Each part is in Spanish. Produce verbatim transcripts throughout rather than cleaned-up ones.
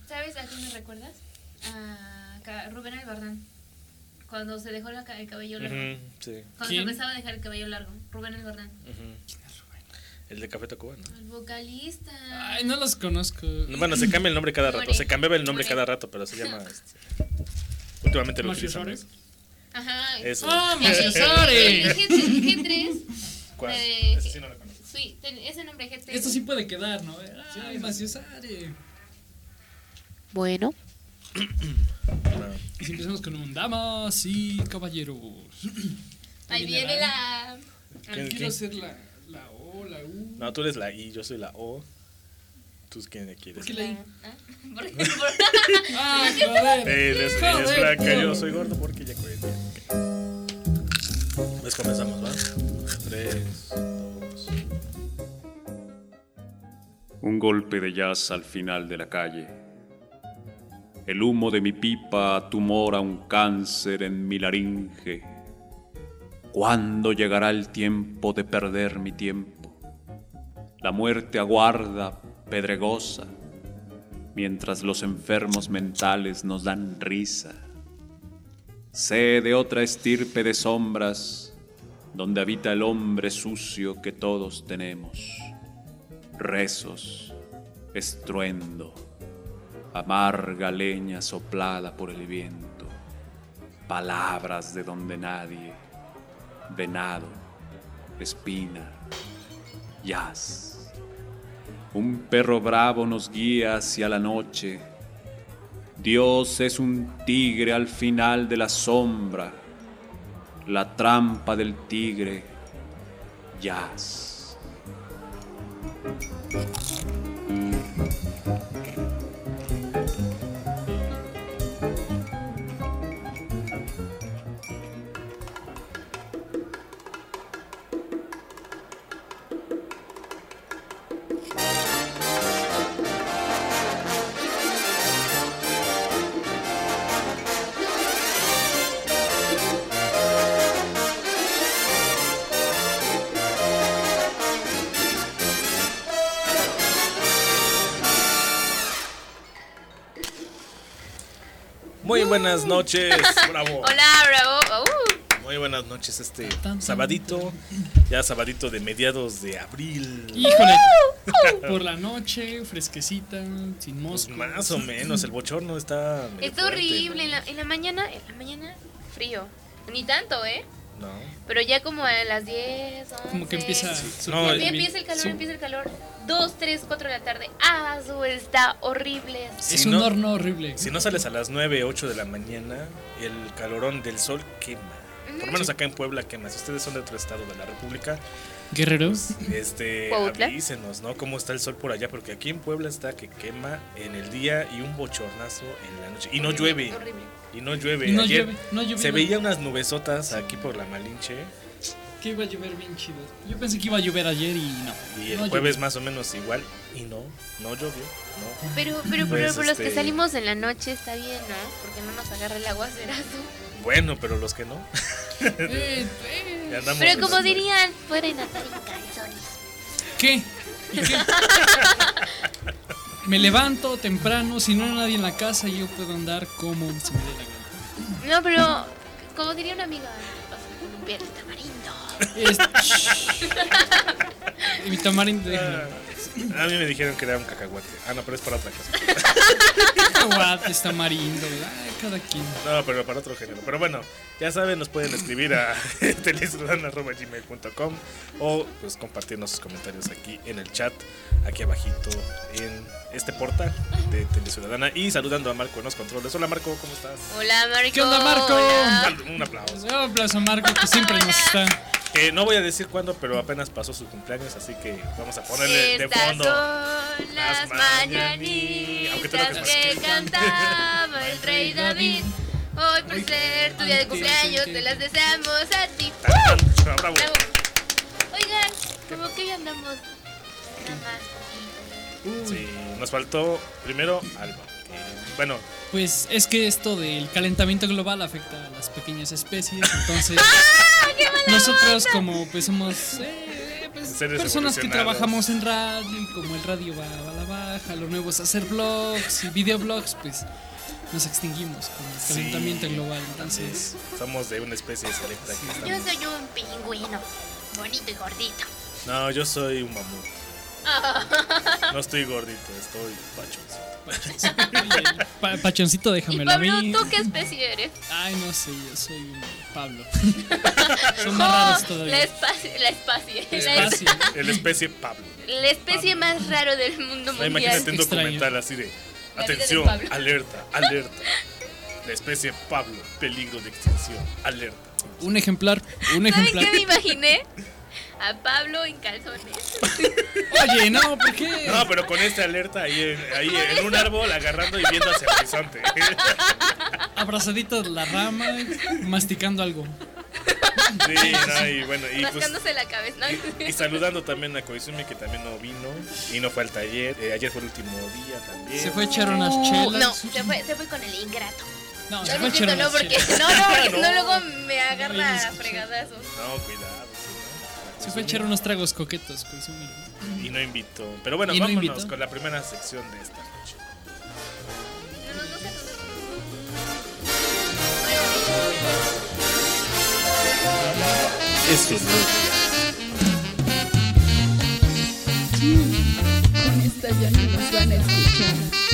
¿Sabes a quién me recuerdas? A Rubén Albarrán. Cuando se dejó la, el cabello largo. Uh-huh, sí. Cuando ¿Quién? se empezaba a dejar el cabello largo. Rubén Albarrán. Uh-huh. ¿Quién es Rubén? El de Café Tacuba, ¿no? El vocalista. Ay, no los conozco. Bueno, se cambia el nombre cada rato. Se cambiaba el nombre cada rato, pero se llama... Este, últimamente lo utilizamos. Ajá. Eso. ¡Ah, Maciosare! El G tres. ¿Cuál? De, ese sí no lo conozco. Sí, ese nombre G tres. Esto sí puede quedar, ¿no? Ay, sí, Maciosare. Bueno. Y si empezamos con un damas y caballeros. Ahí viene la. ¿Quién, quiero ¿quién? ser la, la O, la U. No, tú eres la I, yo soy la O. ¿Tú quién quieres? ¿Por qué la I? ¿Ah? ¿Por qué? ¿Por... ah, joder. Él es, ella es blanca, yo soy gordo porque ya coheté. Pues comenzamos, ¿va? Tres, dos. Un golpe de jazz al final de la calle. El humo de mi pipa tumora un cáncer en mi laringe. ¿Cuándo llegará el tiempo de perder mi tiempo? La muerte aguarda, pedregosa, mientras los enfermos mentales nos dan risa. Sé de otra estirpe de sombras, donde habita el hombre sucio que todos tenemos. Rezos, estruendo, amarga leña soplada por el viento, palabras de donde nadie, venado, espina, jazz. Un perro bravo nos guía hacia la noche. Dios es un tigre al final de la sombra, la trampa del tigre, jazz. Muy buenas noches, bravo. Hola, bravo. Uh. Muy buenas noches, este sabadito, ya sabadito de mediados de abril. Híjole, por la noche, fresquecita, sin moscos. Pues más o menos, el bochorno está medio Está horrible, en la, en la mañana, en la mañana, frío. Ni tanto, ¿eh? No. Pero ya como a las diez, once. Como que empieza. Sí. No, ya empieza el calor, sí. empieza el calor. dos, tres, cuatro de la tarde. Ah, eso está horrible. Si es un no, horno horrible. Si no sales a las nueve, ocho de la mañana, el calorón del sol quema. Por lo menos sí. Acá en Puebla quema. Si ustedes son de otro estado de la República, Guerrero, pues, este, avísenos, ¿no? Cómo está el sol por allá, porque aquí en Puebla está que quema en el día y un bochornazo en la noche. Y no horrible, llueve. Horrible. Y no llueve. Y no Ayer llueve, no llueve, se no. veía unas nubesotas aquí por la Malinche. Que iba a llover bien chido. Yo pensé que iba a llover ayer y no. Y el no jueves llovió. Más o menos igual. Y no, no llovió. No. Pero, pero, pues, pero, pero los este... que salimos en la noche está bien, ¿no? Porque no nos agarra el aguacerazo. Bueno, pero los que no. eh, eh. Pero como dirían, pueden andar en calzones. ¿Qué? ¿Y qué? Me levanto temprano, si no hay nadie en la casa, yo puedo andar como se me dé la gana. No, pero como diría una amiga, un pie de tamarindo. Es... Y mi tamarindo. Ah, a mí me dijeron que era un cacahuate. Ah, no, pero es para otra cosa. Cacahuates, tamarindo, ay, cada quien. No, pero para otro género. Pero bueno, ya saben, nos pueden escribir a telesudan arroba gmail punto com o pues compartirnos sus comentarios aquí en el chat, aquí abajito en este portal de Teleciudadana. Y saludando a Marco en los controles. Hola Marco, ¿cómo estás? Hola Marco. ¿Qué onda Marco? Hola. Un aplauso. Un aplauso a Marco que siempre Hola. nos está. Que no voy a decir cuándo, pero apenas pasó su cumpleaños, así que vamos a ponerle Estas de fondo son las mañanitas aunque tú no te que cantaba el rey David. Hoy por ser tu día de cumpleaños te las deseamos a ti. ¡Uh! Bravo. Bravo. Oigan, como que hoy andamos nada más. Sí, nos faltó primero Alba. Que, bueno, Pues es que esto del calentamiento global afecta a las pequeñas especies, entonces ¡Ah, qué mala nosotros onda! como pues somos eh, Pues, seres personas que evolucionados. trabajamos en radio y como el radio va, va a la baja, lo nuevo es hacer blogs y videoblogs, pues nos extinguimos con el Sí. calentamiento global. Entonces, Somos de una especie selecta que Yo estamos- soy un pingüino, bonito y gordito. No, yo soy un mamut. No estoy gordito, estoy pachoncito. oye, pa- Pachoncito, Y déjamelo a Pablo, mí. ¿tú qué especie eres? Ay, no sé, yo soy un Pablo. Son más raros Oh, todavía. la especie, la especie, la, Espacio. El especie Pablo. la especie más raro del mundo No, mundial. imagínate un Extraño. documental así de La vida de atención, Pablo. alerta, alerta. La especie Pablo, peligro de extinción, alerta. Un ejemplar, un ¿Saben ejemplar. qué me imaginé? A Pablo en calzones. Oye, no, ¿por qué? No, pero con esta alerta ahí, en, ahí en un árbol agarrando y viendo hacia el horizonte. Abrazadito de la rama, masticando algo. Sí, no, y bueno, y pues Rascándose la cabeza, ¿no? y saludando también a Koizumi que también no vino y no fue al taller. Eh, ayer fue el último día también. Se fue a echar unas Uh, chelas. No, se fue, se fue con el ingrato. No, No, se fue a no, echar no, unas porque, chelas. no, no, porque si No. no luego me agarra No, a yo no fregadazos. No, cuidado. Sí, ¿no? Se fue a echar unos tragos coquetos, pues, un- Y no invitó. Pero bueno, ¿Y no vámonos invitó? con la primera sección de esta noche. No, no, no sé. Eso es Con esta ya no nos van a escuchar.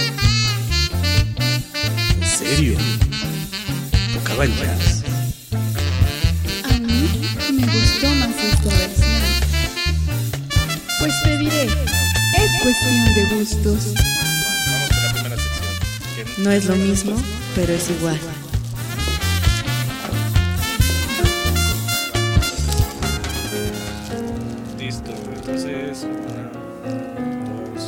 ¿En serio? Tocaba el jazz. A mí me gustó más esta versión. Pues te diré, es cuestión de gustos. Vamos con la primera sección. que- No es lo mismo, pero es igual. Listo, entonces una, dos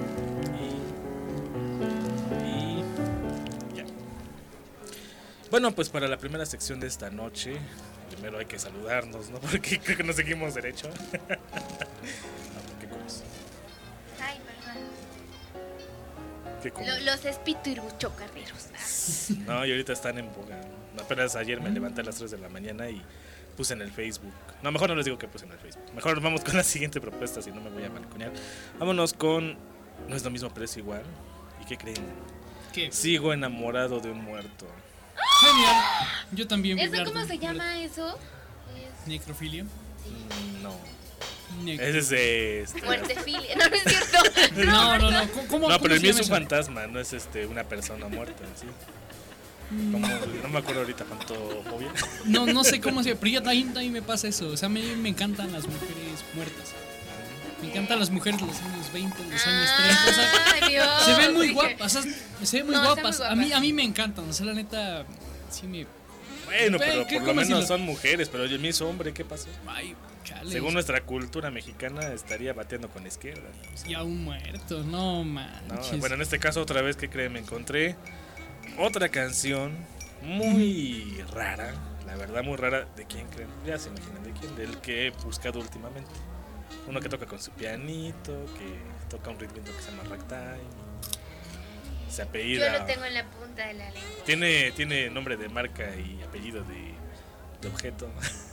y, y ya. Bueno, pues para la primera sección de esta noche, primero hay que saludarnos, ¿no? Porque creo que nos seguimos derecho. Ah, ¿qué comes? Ay, perdón. ¿Qué comes? Lo- los espíritus-chocarreros. No, y ahorita están en boga. Apenas ayer me levanté a las tres de la mañana y puse en el Facebook. No, mejor no les digo que puse en el Facebook. Mejor vamos con la siguiente propuesta, si no me voy a balconear. Vámonos con No es lo mismo, pero es igual. ¿Y qué creen? ¿Qué? Sigo enamorado de un muerto. Genial. Yo también. ¿Eso vibrar cómo de- se llama eso? Es Necrofilia. Mm, No. Nec- Ese es de. Este, muertefilia. No, no es cierto. No, no, no. ¿Cómo, cómo no, pero el se mío es llama un eso? fantasma, no es este una persona muerta en sí. Como, no me acuerdo ahorita fantofobia. No, no sé cómo se. Pero yo también, también me pasa eso. O sea, a mí me encantan las mujeres muertas. Me encantan las mujeres de los años veinte, de los años treinta. O sea, Ay, Dios. se ven muy Dije, guapas. O sea, se ven muy No, están guapas. muy A mí, guapas. a mí me encantan. O sea, la neta. Sí me. Bueno, pero ¿Qué- por lo cómo menos si lo- son mujeres, pero el mío es hombre, ¿qué pasó? Ay, chale. Según nuestra cultura mexicana estaría bateando con la izquierda. Y aún muertos. No No, manches. bueno, en este caso otra vez que creen, me encontré otra canción muy rara, la verdad muy rara. ¿De quién creen? Ya se imaginan de quién, del que he buscado últimamente. Uno que toca con su pianito, que toca un ritmo que se llama ragtime. Se Yo apellida. lo tengo en la punta de la lengua. Tiene, tiene nombre de marca y apellido de, de objeto.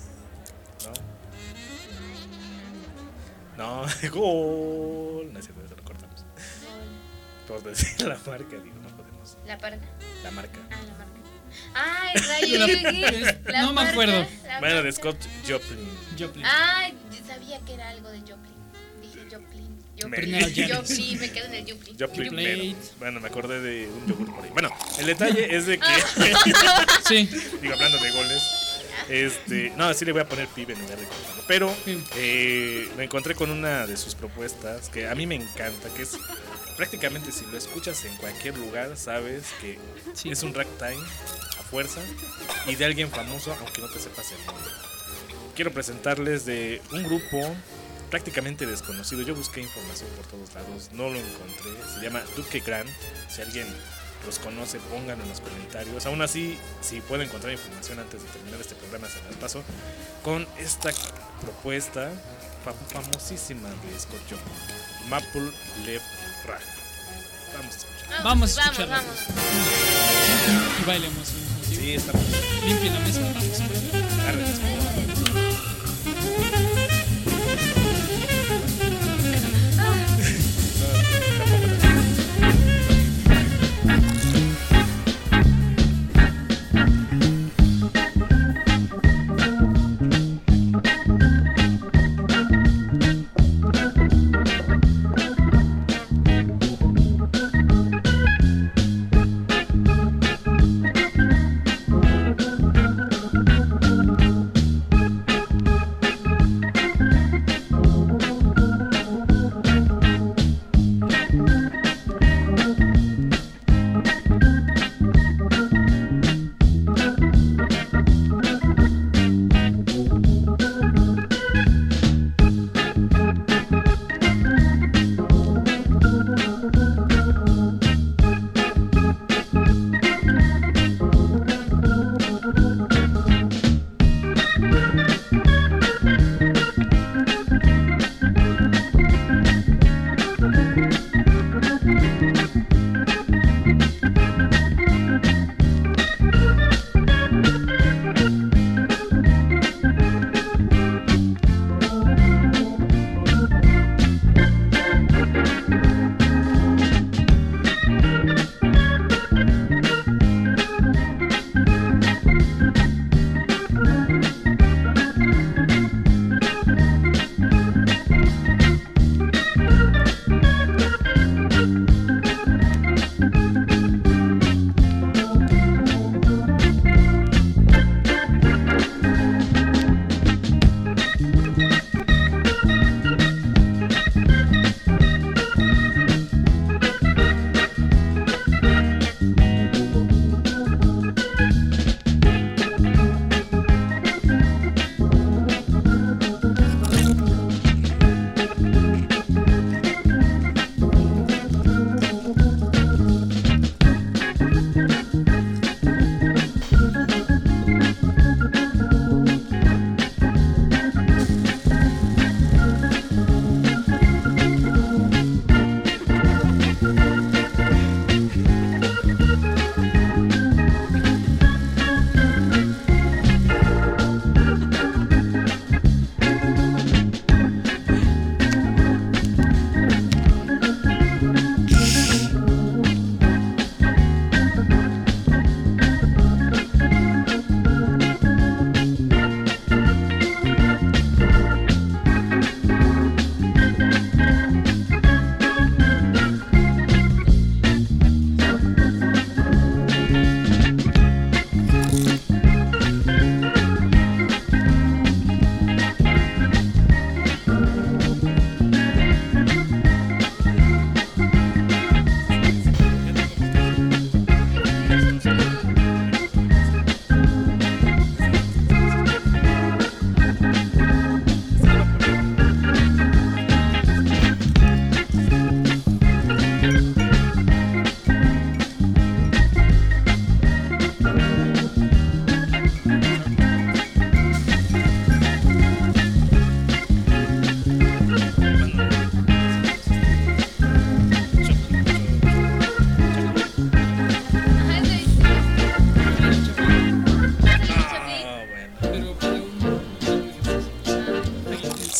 ¿No? No, gol. No es cierto, eso lo cortamos. Por decir la marca, digo, no podemos. La parda. La marca. Ah, la marca. Ah, el rayo. La- yo dije, la no me marca, acuerdo. la Bueno, de marca. Scott Joplin. Joplin. Ah, yo sabía que era algo de Joplin. Dije Joplin. Primero Joplin. Janis. Joplin, me quedo en el Joplin. Joplin, Joplin. pero, bueno, me acordé de un yogur por ahí. Bueno, el detalle es de que, Sí. digo, hablando de goles, este, no, sí le voy a poner pibe en lugar de Gonzalo, pero Sí. eh, me encontré con una de sus propuestas que a mí me encanta, que es prácticamente si lo escuchas en cualquier lugar, sabes que Sí. es un ragtime a fuerza y de alguien famoso, aunque no te sepas el nombre. Quiero presentarles de un grupo prácticamente desconocido. Yo busqué información por todos lados, no lo encontré. Se llama Duque Grant. Si alguien los conoce, pónganlo en los comentarios. Aún así, si puedo encontrar información antes de terminar este programa, se las paso con esta propuesta fam- famosísima de Scott Joplin, Maple Leaf Rag. Vamos a escuchar. Vamos a vamos, escucharla. vamos. Y bailemos. ¿Sí? Sí, está muy Limpien la mesa. Vamos. agárrense.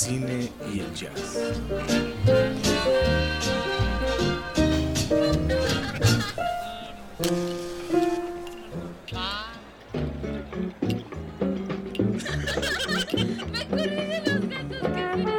cine y el jazz. Me acordé de los gatos que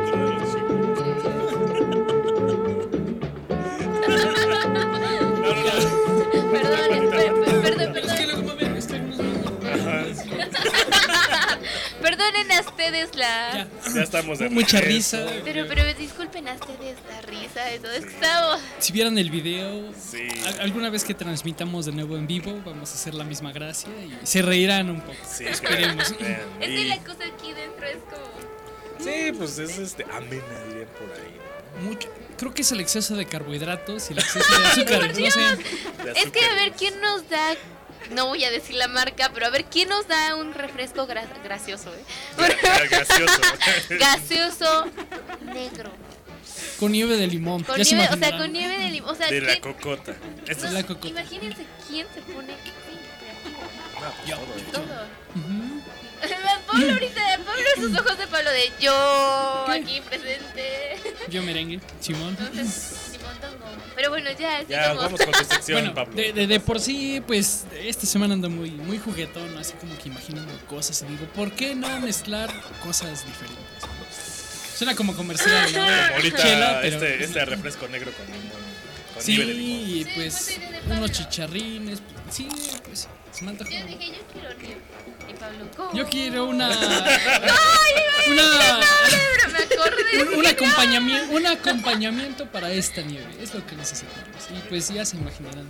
Perdón, per- perdón, Pero es que perdón. luego me ven, es que algunos me- Perdonen a ustedes la. Ya. Ya estamos de Mucha regreso. risa. Pero, pero disculpen a ustedes la risa y todo. Es que estamos. Si vieran el video, Sí. a- alguna vez que transmitamos de nuevo en vivo, vamos a hacer la misma gracia y se reirán un poco. Sí, Esperemos. vean, Es que y- la cosa aquí dentro es como. Sí, pues es este amena, dirían por ahí. Mucho. Creo que es el exceso de carbohidratos y el exceso de azúcares. No sé. De Es que a ver azúcares. quién nos da. No voy a decir la marca, pero a ver quién nos da un refresco gra- gracioso, ¿eh? Gra- gracioso. Gaseoso negro. Con nieve de limón. Con ya se nieve, o sea, imaginarán. con nieve de limón. O sea, De la ¿quién- cocota. Esto es la cocota. imagínense quién se pone sí, Yo. creativo, todo. Ujú. Pablo ahorita, Pablo, sus ojos de Pablo de yo ¿Qué? aquí presente. Yo merengue, Simón. Entonces, Simón Tongo. Pero bueno, ya, Ya, sigamos. vamos con tu sección, Bueno, Pablo. de, de, de por sí, pues esta semana ando muy, muy juguetón, así como que imaginando cosas y digo, ¿por qué no mezclar cosas diferentes? Suena como comercial, ¿no? Como ahorita Chela, pero- este, este refresco negro con limón. Con Sí, nieve de limón. y Sí, pues pues, sí, de Pablo. unos chicharrines, sí, pues se me antojó. Yo dije, yo quiero nieve. Y Pablo, ¿cómo? Yo quiero una. Ay, una. pero me acordé. Un, un acompañamiento, un acompañamiento para esta nieve, es lo que necesitamos. Y pues ya se imaginarán.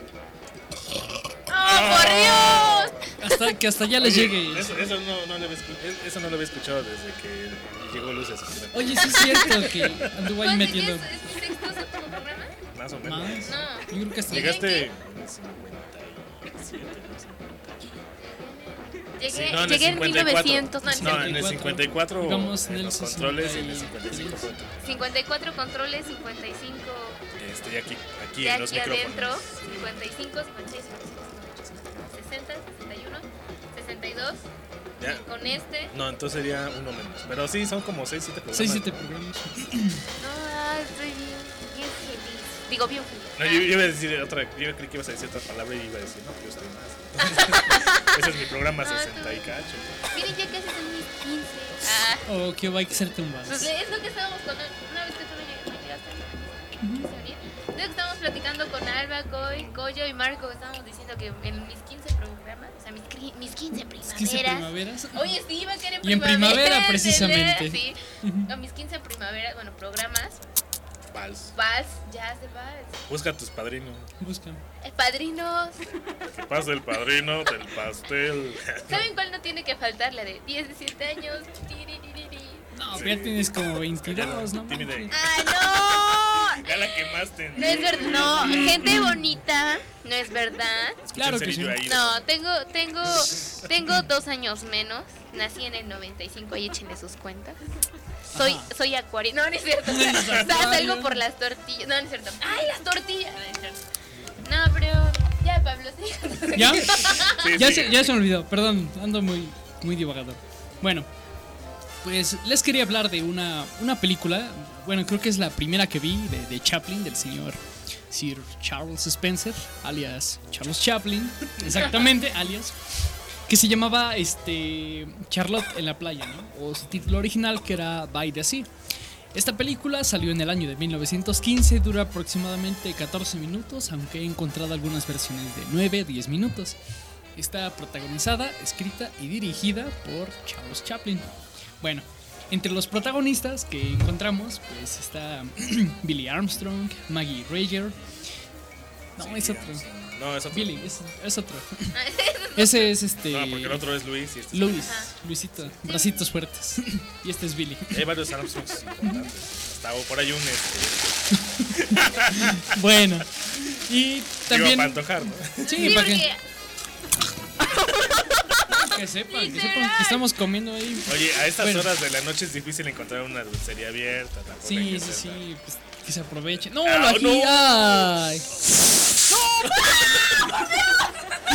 ¡Oh, por Dios! Hasta que hasta ya les Oye, llegue. Eso, eso, no, no lo había escu- eso no lo había escuchado desde que llegó Luces. Oye, sí es cierto que anduvo ahí ¿Cuánto metiendo es, es mi sexto séptimo programa? Más o menos. más. No. Yo creo que hasta Llegaste en el cincuenta y siete, ¿no? Llegué, Sí, no, en el llegué en cincuenta y mil cuatro. novecientos, no, en No, en el cincuenta y cuatro. cincuenta y cuatro Digamos, en en el los controles y en el sesenta cincuenta y cinco y fue tu- cincuenta y cuatro controles, cincuenta y cinco Este, y aquí, aquí de en los aquí adentro, micrófonos. cincuenta y cinco, cincuenta y seis, cincuenta y siete, sesenta, sesenta y uno, sesenta y dos, Ya. y con este. No, entonces sería uno menos. Pero sí, son como seis, siete programas. seis siete programas. No, ah, estoy bien, bien feliz. Digo, bien feliz. No, yo, yo iba a decir otra, yo creí que ibas a decir otra palabra y iba a decir, no, yo estoy más. Ese es mi programa Ah, sesenta y tú. cacho. Miren, ya casi son mis quince. Ah, O que va a ser tumbas. pues es lo que estábamos con una vez que tú no lleg- no llegaste. ¿Se venía? Es lo que estábamos platicando con Alba, Coy, Coyo y Marco. Estábamos diciendo que en mis quince programas, o sea, mis, cri- mis quince primaveras. quince primaveras. Oye, sí, iba a querer Y en primavera, ¿verdad? precisamente. Sí, a mis quince primaveras, bueno, programas, Vals. vals, jazz de vals. Busca a tus padrinos. Busca. Eh, Padrinos. Que pase el padrino del pastel. ¿Saben cuál no tiene que faltar? La de diecisiete años. Tiriririri. No, pero ya tienes como veintidós, ¿no? Tímida. ¡Ay, no! Ya la quemaste. No es verdad, no, gente bonita, no es verdad. Claro que sí. Cerillo ahí. No, tengo, tengo, tengo dos años menos. Nací en el noventa y cinco, ahí échenle sus cuentas. Soy, soy acuario. No, no es cierto. O sea, salgo por las tortillas. No, no es cierto. ¡Ay, las tortillas! No, no es cierto. No, pero ya, Pablo, sí. ¿Ya? Sí, Ya sí. se, ya se me olvidó, perdón, ando muy, muy divagador. Bueno, pues les quería hablar de una, una película, bueno, creo que es la primera que vi de, de Chaplin, del señor Sir Charles Spencer, alias Charles Chaplin, exactamente, alias, que se llamaba este, Charlotte en la playa, ¿no? O su título original que era By the Sea. Esta película salió en el año de mil novecientos quince, dura aproximadamente catorce minutos, aunque he encontrado algunas versiones de nueve a diez minutos. Está protagonizada, escrita y dirigida por Charles Chaplin. Bueno, entre los protagonistas que encontramos, pues está Billy Armstrong, Maggie Rager. No, es otro. No, es otro. Billy, es, es otro. Ese es este. No, porque el otro es Luis y este es Luis, Luisito, bracitos fuertes. Y este es Billy. Hay varios Armstrongs importantes. Hasta por ahí un este. Bueno, y Digo, también. para antojar, ¿no? Sí, Sí, para que, porque que sepan, que Literal. sepan que estamos comiendo ahí. Oye, a estas Bueno. horas de la noche es difícil encontrar una dulcería abierta. Tampoco hay Sí, que sí, hacerla. sí, pues que se aproveche. No, Ah, lo aquí, no. ay.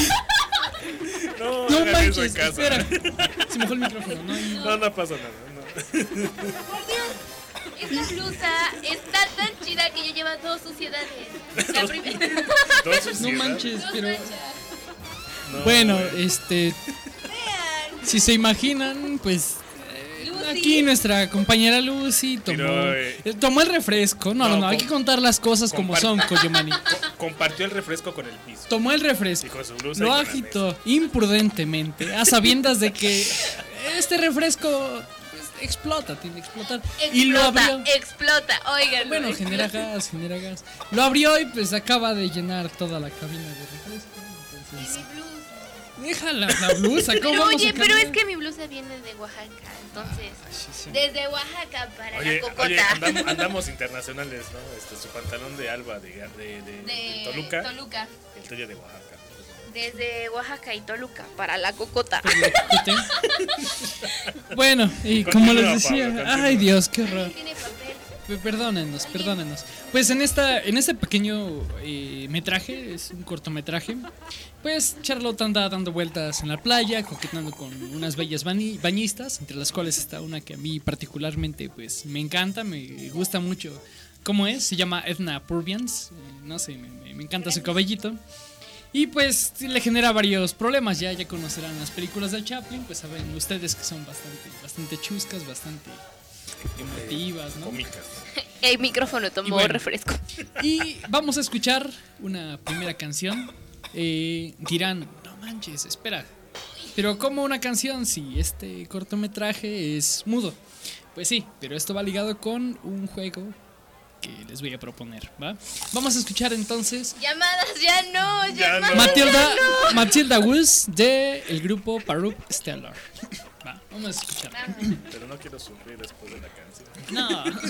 No, No hagan eso en manches, casa. espera. Se mojó el micrófono, no, no. No, no pasa nada. No. Por Dios, esta blusa está tan chida que ya lleva dos suciedades. La primera. Dos No suciedades. manches, Dos pero. manchas. No, Bueno, güey. este. Vean. Si se imaginan, pues. eh, Lucy. Aquí nuestra compañera Lucy tomó, Tiró, eh. eh, tomó el refresco. No, no, No, no, hay com- que contar las cosas como compar- son, Koyomani. Co- compartió el refresco con el piso. Tomó el refresco, Y con su blusa y lo con la agitó imprudentemente, a sabiendas de que este refresco pues, explota, tiene que explotar. Y lo Explota, abrió. explota, oigan. Bueno, genera gas, genera gas. Lo abrió y pues acaba de llenar toda la cabina de refresco. Entonces, Mi blusa. deja la, la blusa, ¿cómo Pero vamos oye, a pero es cambiar? que mi blusa viene de Oaxaca, entonces. Sí, sí. Desde Oaxaca para Oye, la cocota. oye andamos, andamos internacionales, ¿no? Este, su pantalón de Alba de, de, de- de de Toluca. Toluca. El tuyo de Oaxaca. Desde Oaxaca y Toluca para la cocota. Discuten. Bueno, y como les Continúa, decía, Pablo, continúa. ay Dios, qué horror. Tiene papel. P- Perdónenos, perdónenos. Pues en esta, en este pequeño eh, metraje, es un cortometraje, pues Charlotte anda dando vueltas en la playa, coquetando con unas bellas bañi- bañistas, entre las cuales está una que a mí particularmente pues me encanta, me gusta mucho cómo es, se llama Edna Purviance, eh, no sé, me, me- me encanta su cabellito. Y pues le genera varios problemas, ya, ya conocerán las películas de Chaplin, pues saben ustedes que son bastante, bastante chuscas, bastante emotivas, ¿no? Cómicas. El micrófono tomó Y bueno. refresco. Y vamos a escuchar una primera canción. Eh, dirán, no manches, espera. Pero ¿cómo una canción si este cortometraje es mudo? Pues sí, pero esto va ligado con un juego que les voy a proponer, ¿va? Vamos a escuchar entonces Llamadas, ya no, Ya llamadas. no. Matilda, Matilda Woods de el grupo Parup Stellar. Va, vamos a escuchar. Pero no quiero sufrir después de la canción. No.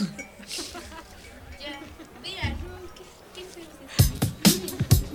Ya, mira, no, qué, qué feo es esto.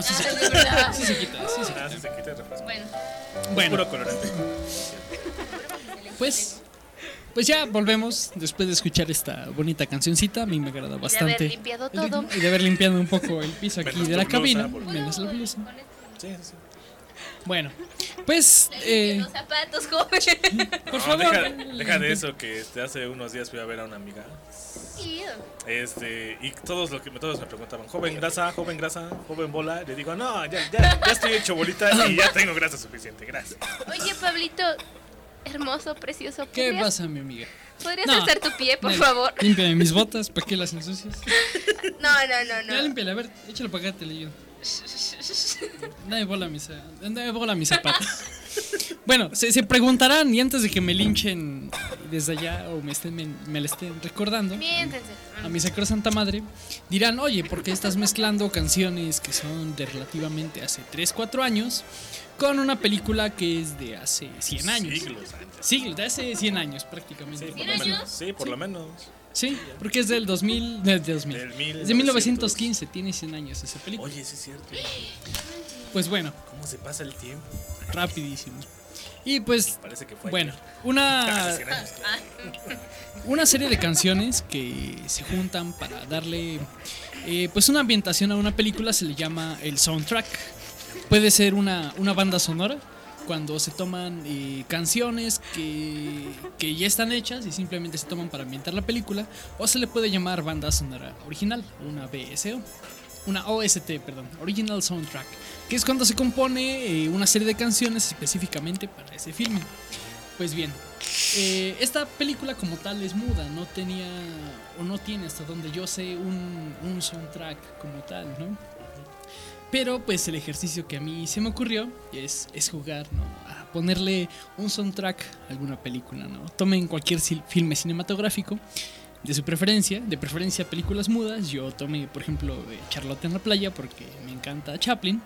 No, sí se Ah, quita. de verdad. Sí se quita, sí se Ah, sí quita. se quita el refresco. Bueno, Bueno, Puro colorante. pues pues ya volvemos después de escuchar esta bonita cancioncita. A mí me agrada bastante. haber limpiado El ritmo todo. Y de haber limpiado un poco el piso aquí Menos de la tu blusa, cabina. por favor. Menos la blusa. Sí, sí. Bueno, pues Eh, eh, los zapatos, joven. por No, favor. deja, deja de eso, que este, hace unos días fui a ver a una amiga. Ew. Este, y todos, lo que, todos me preguntaban, joven grasa, joven grasa, joven bola. Le digo, no, ya, ya, ya estoy hecho bolita y ya tengo grasa suficiente, gracias. Oye, Pablito, hermoso, precioso. ¿Qué ¿podrías- pasa, mi amiga? ¿Podrías No. alzar tu pie, por Nel, favor? Límpiame mis botas, ¿para qué las ensucias? No, no, no, Ya no. límpiala, a ver, échalo para acá, te le ayudo. Dame bola a mis, dame bola a mis zapatos. Bueno, se, se preguntarán, y antes de que me linchen desde allá o me, estén, me, me la estén recordando, Miéntense. a mi sacrosanta madre, dirán, oye, ¿por qué estás mezclando canciones que son de relativamente hace tres, cuatro años con una película que es de hace cien años? Siglos antes. Sí, de hace cien años prácticamente. Sí, por ¿Cien lo años? menos. Sí, por lo menos. Sí, porque es del dos mil, del dos mil. Del mil Es de mil novecientos quince, tiene cien años esa película. Oye, sí es cierto. Pues bueno, ¿Cómo se pasa el tiempo? rapidísimo. Y pues, Parece que fue bueno, ayer. una, Hace cien años. una serie de canciones que se juntan para darle eh, pues una ambientación a una película se le llama el soundtrack. Puede ser una, una banda sonora cuando se toman eh, canciones que, que ya están hechas y simplemente se toman para ambientar la película, o se le puede llamar banda sonora original, una B S O, una O S T, perdón, Original Soundtrack, que es cuando se compone eh, una serie de canciones específicamente para ese filme. Pues bien, eh, esta película como tal es muda, no tenía o no tiene hasta donde yo sé un, un soundtrack como tal, ¿no? Pero pues el ejercicio que a mí se me ocurrió es, es jugar, ¿no? A ponerle un soundtrack a alguna película, ¿no? Tomen cualquier sil- filme cinematográfico de su preferencia, de preferencia películas mudas. Yo tomé, por ejemplo, eh, Charlotte en la playa porque me encanta Chaplin.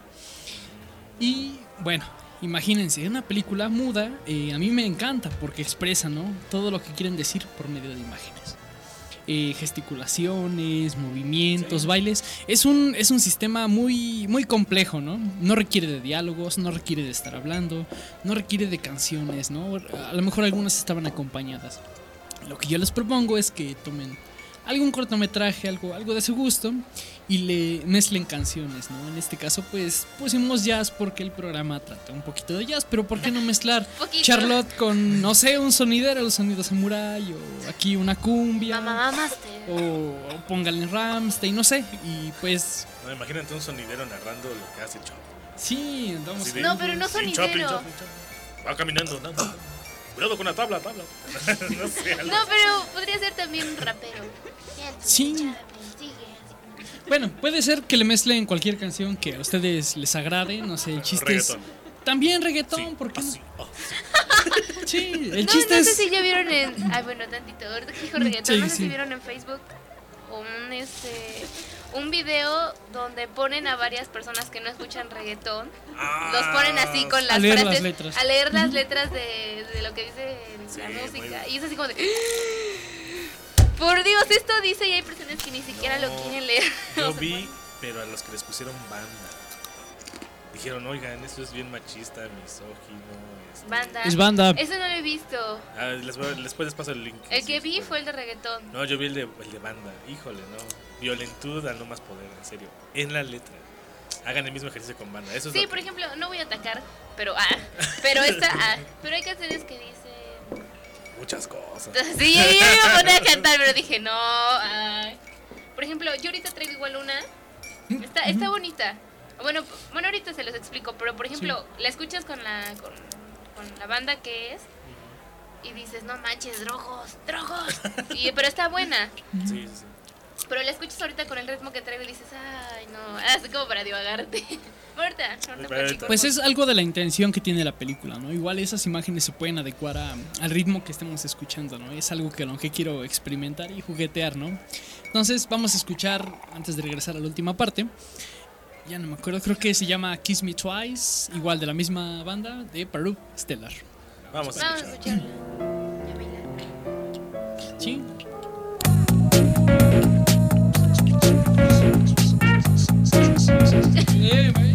Y bueno, imagínense, una película muda eh, a mí me encanta porque expresa, ¿no? Todo lo que quieren decir por medio de imágenes. Eh, gesticulaciones, movimientos, Sí. bailes. Es un, es un sistema muy, muy complejo, ¿no? No requiere de diálogos, no requiere de estar hablando, no requiere de canciones, ¿no? A lo mejor algunas estaban acompañadas. Lo que yo les propongo es que tomen algún cortometraje, algo, algo de su gusto y le mezclen canciones, ¿no? En este caso, pues pusimos jazz porque el programa trata un poquito de jazz, pero ¿por qué no mezclar Poquito. Charlotte con, no sé, un sonidero, el sonido samurai, o aquí una cumbia, Mamá, mamaste. o, o póngale Ramstein, no sé, y pues No, imagínate un sonidero narrando lo que hace Chaplin. sí, andamos. Así de- No, pero no Sí, sonidero. Chaplin, Chaplin, Chaplin. Va caminando, no, no. Cuidado con la tabla, tabla. No sé, algo No, así. pero podría ser también un rapero. Sí. Chaplin, sigue, así. Bueno, puede ser que le mezclen cualquier canción que a ustedes les agrade, no sé, el chiste es... Reggaetón. También reggaetón, Sí, ¿por qué no? así, oh, Sí, el No, chiste no sé es... si ya vieron en. Ay, bueno, tantito. Ahorita que dijo reggaetón, Sí, no sé sí. si vieron en Facebook un este un video donde ponen a varias personas que no escuchan reggaetón. Ah, Los ponen así con las A leer frases. las letras. A leer las letras de, de lo que dice Sí, la muy música. bien. Y es así como de. Por Dios, esto dice y hay personas que ni siquiera lo No, quieren leer. Yo O sea, vi, pero a los que les pusieron banda. Dijeron, oigan, esto es bien machista, misógino. este". Banda. Es banda. Eso no lo he visto. Ah, les voy- después les paso el link. El Sí, que vi bueno. fue el de reggaetón. No, yo vi el de, el de banda. Híjole, no. Violentud al no más poder, en serio. En la letra. Hagan el mismo ejercicio con banda. Eso es Sí, lo por que- ejemplo, no voy a atacar, pero ah, pero esta, ah, pero hay canciones que dicen, muchas cosas. sí, yo, yo me iba a poner a cantar, pero dije no, ay. Por ejemplo, yo ahorita traigo igual una, está, está bonita, bueno, p- bueno ahorita se los explico, pero por ejemplo, la escuchas con la, con, con la banda que es y dices no manches, drogos, drogos, y, pero está buena. Sí, sí, sí. Pero la escuchas ahorita con el ritmo que traigo y dices, ay, no, así como para divagarte. Ahorita, ahorita Pero platico. Pues es algo de la intención que tiene la película, ¿no? Igual esas imágenes se pueden adecuar a- al ritmo que estemos escuchando, ¿no? Es algo que lo que quiero experimentar y juguetear, ¿no? Entonces vamos a escuchar, antes de regresar a la última parte, ya no me acuerdo, creo que se llama Kiss Me Twice, igual de la misma banda, de Peru Stellar. Vamos a Vamos a escuchar. escucharla. Ya bailar. ¿Sí? Eh,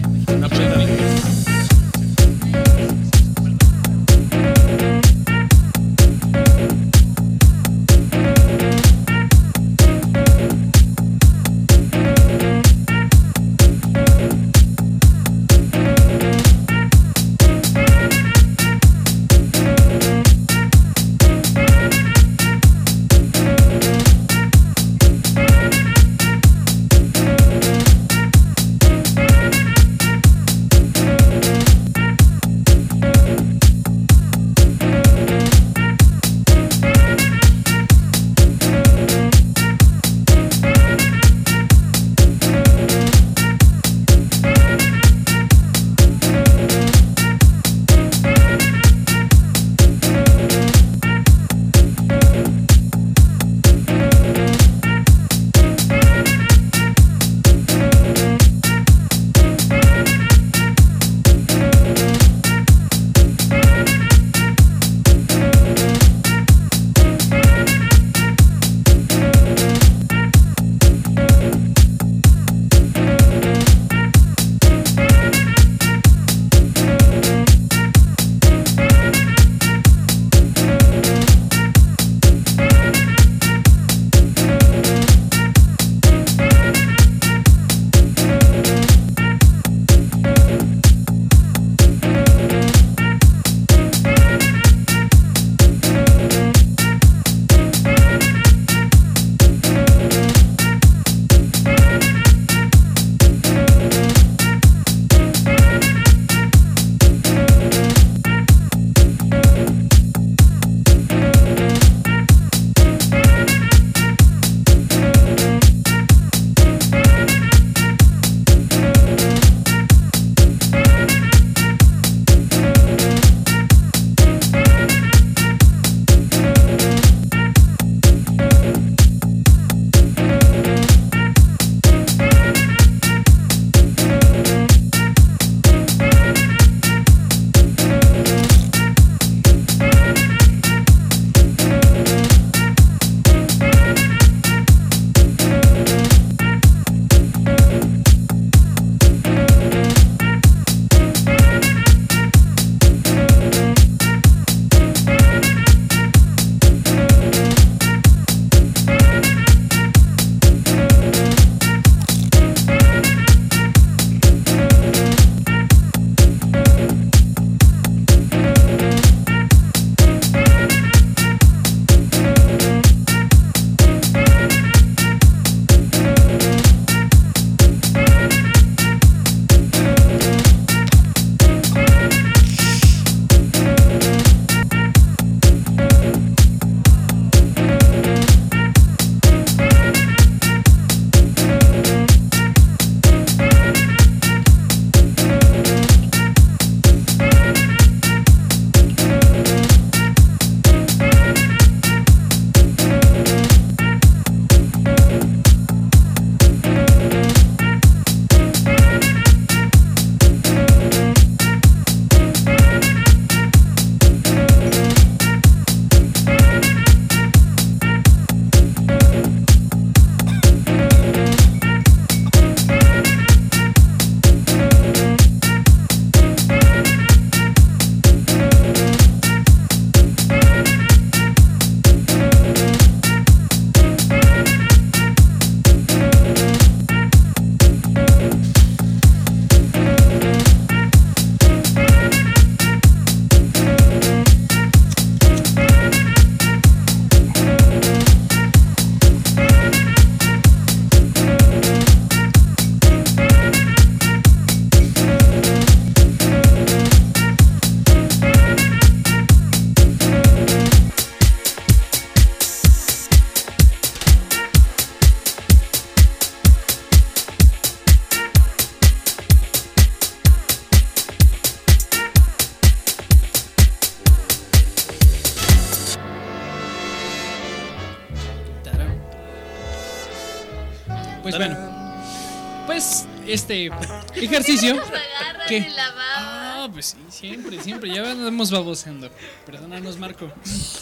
Pues bueno, pues este ejercicio Nos agarran ¿Qué? de la baba. Ah, pues sí, siempre, siempre, ya andamos baboseando. Perdónanos, Marco.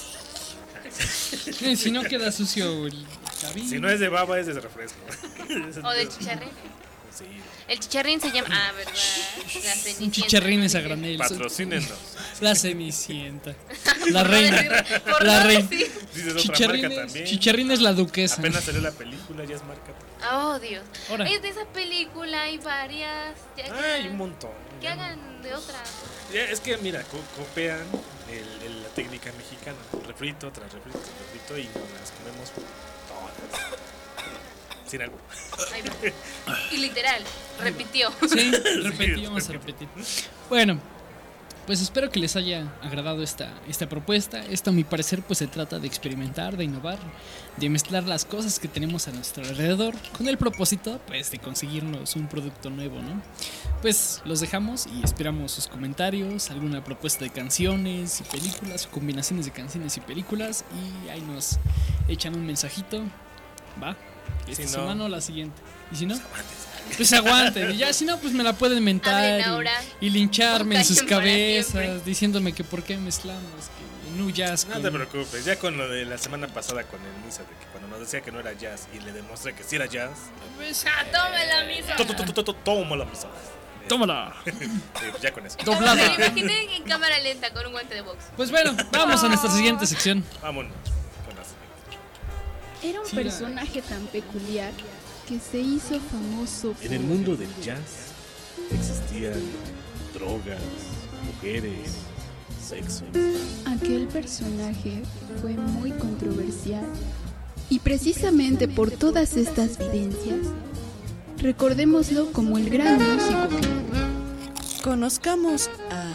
Eh, si no queda sucio el cabello. Si no es de baba, es de refresco. O de chicharrín. Sí. El chicharrín se llama. Ah, ¿verdad? La Un cenicienta. chicharrines a granel. Patrocínenos. La cenicienta. La reina. decir- por La no reina. decir. Dices otra marca Chicharrines, también. chicharrines la duquesa. Apenas salió la película, ya es marca. Oh, Dios. Ahora. Es de esa película, hay varias. Ya, ya. Ay, un montón. Que hagan de otra. Ya, es que mira, co- copian el- el- la técnica mexicana. Refrito tras refrito tras refrito y nos las comemos todas. Sin algo. Ahí va. Y literal, repitió. Sí, repetí, vamos a repetir. Bueno, pues espero que les haya agradado esta, esta propuesta. Esto a mi parecer pues se trata de experimentar, de innovar, de mezclar las cosas que tenemos a nuestro alrededor con el propósito pues de conseguirnos un producto nuevo, ¿no? Pues los dejamos y esperamos sus comentarios, alguna propuesta de canciones y películas, o combinaciones de canciones y películas, y ahí nos echan un mensajito, ¿va? Esta Si no- semana o la siguiente. ¿Y si no? Pues aguanten. Y ya, si no, pues me la pueden mentar Hablen ahora. y, y lincharme en O sus callen para cabezas, siempre. diciéndome que por qué mezclamos, que no jazz. No con- te preocupes, ya con lo de la semana pasada con el Misa, de que cuando nos decía que no era jazz y le demostré que sí era jazz, Pues, Ah, tome la misa. to- to- to- to- to- toma la Misa. tómala. Sí, ya con eso. Me Doblada. imaginé en cámara lenta con un guante de box. Pues bueno, vamos a nuestra siguiente sección. Vámonos con la siguiente. Era un Sí, la- personaje tan peculiar que se hizo famoso por... En el mundo del jazz existían drogas, mujeres, sexo. Aquel personaje fue muy controversial y precisamente por todas estas vivencias, recordémoslo como el gran músico que Conozcamos a...